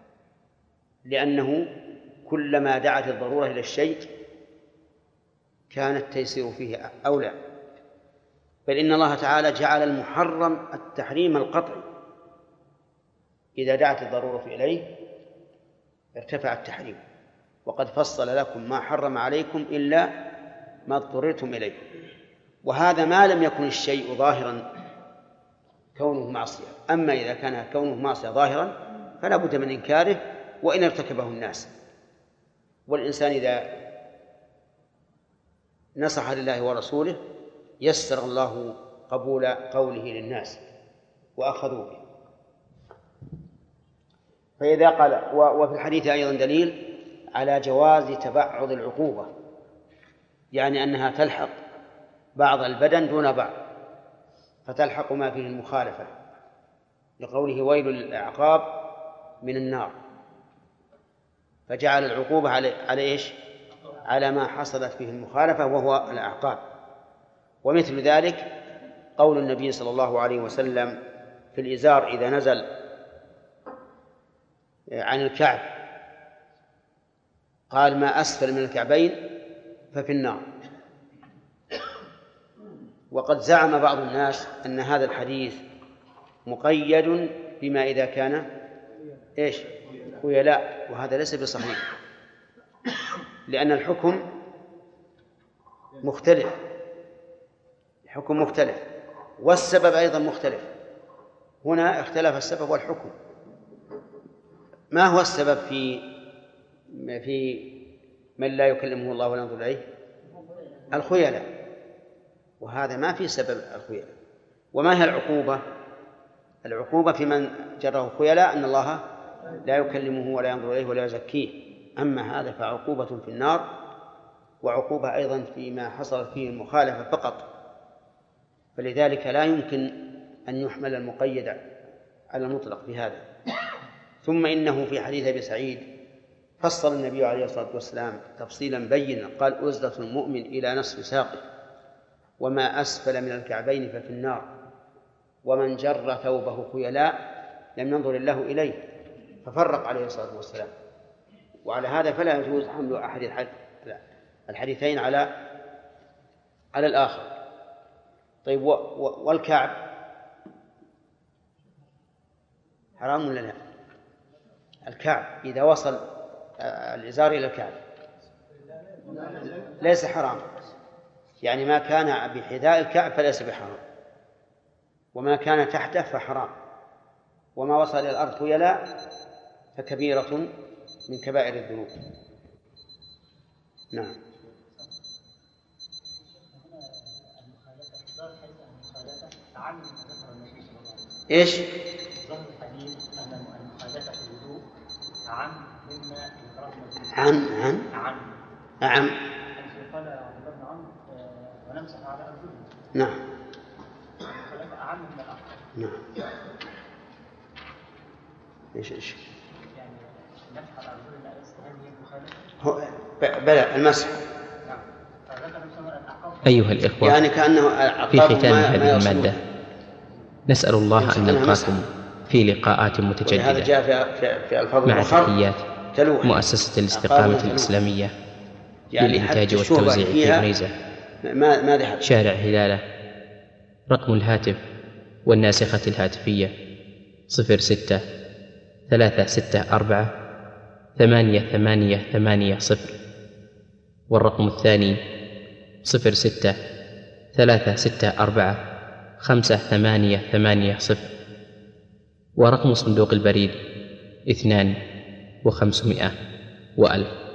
Speaker 2: لأنه كلما دعت الضرورة إلى الشيء كان التيسير فيه أولى. بل إن الله تعالى جعل المحرم التحريم القطعي، إذا دعت الضرورة إليه ارتفع التحريم، وقد فصل لكم ما حرم عليكم إلا ما اضطررتم إليه. وهذا ما لم يكن الشيء ظاهرا كونه معصية، أما إذا كان كونه معصية ظاهرا فلا بد من إنكاره وإن ارتكبه الناس. والإنسان إذا نصح لله ورسوله يسر الله قبول قوله للناس وأخذوا به. فإذا قال، وفي الحديث أيضا دليل على جواز تبعض العقوبة، يعني أنها تلحق بعض البدن دون بعض، فتلحق ما فيه المخالفة، لقوله ويل للأعقاب من النار، فجعل العقوبة على إيش؟ على ما حصلت فيه المخالفة وهو الأعقاب. ومثل ذلك قول النبي صلى الله عليه وسلم في الإزار إذا نزل عن الكعب قال ما أسفل من الكعبين ففي النار. وقد زعم بعض الناس أن هذا الحديث مقيد بما إذا كان إيش؟ خيلاء، وهذا ليس بصحيح، لأن الحكم مختلف، الحكم مختلف والسبب أيضا مختلف. هنا اختلف السبب والحكم. ما هو السبب في من لا يكلمه الله ولا ينظر إليه؟ الخيلاء، وهذا ما في سبب الخيلاء. وما هي العقوبة؟ العقوبة في من جره خيلاء أن الله لا يكلمه ولا ينظر إليه ولا يزكيه. أما هذا فعقوبة في النار، وعقوبة أيضا فيما حصل فيه المخالفة فقط. فلذلك لا يمكن أن يحمل المقيد على المطلق في هذا. ثم إنه في حديث أبي سعيد فصل النبي عليه الصلاة والسلام تفصيلا بينا، قال أزلة المؤمن إلى نصف ساقه، وما أسفل من الكعبين ففي النار، ومن جر ثوبه خيلاء لم ينظر الله إليه، ففرق عليه الصلاة والسلام. وعلى هذا فلا يجوز حمل أحد الحديثين على الآخر. طيب والكعب حرام ولا لا؟ الكعب إذا وصل الإزار إلى الكعب ليس حرام، يعني ما كان بحذاء الكعب فليس بحرام، وما كان تحته فحرام، وما وصل إلى الأرض خيلاء فكبيرة من كبائر الذنوب. نعم. إيش؟
Speaker 7: ظاهر الحديث أن المخالفة في الوضوء أعم مما
Speaker 2: أعم.
Speaker 7: قال عبد الله بن عمرو ونمسح على أرجلنا.
Speaker 2: نعم.
Speaker 7: المخالفة أعم من الآخر.
Speaker 2: نعم. إيش؟
Speaker 7: يعني نمسح على أرجلنا هل هي مخالفة؟
Speaker 2: بلى المسح.
Speaker 7: نعم. فذكر مثلا الأعقاب.
Speaker 1: أيها الإخوة،
Speaker 2: يعني كأنه
Speaker 1: في ختام هذه المادة نسأل الله أن نلقاكم في لقاءات متجددة.
Speaker 2: هذا جاء في الفضل
Speaker 1: مع تحيات مؤسسة الاستقامة الإسلامية للإنتاج والتوزيع في عنيزة، شارع هلالة. رقم الهاتف والناسخة الهاتفية 06 364 8880، والرقم الثاني 06 364 5880، ورقم صندوق البريد 2500 و1000.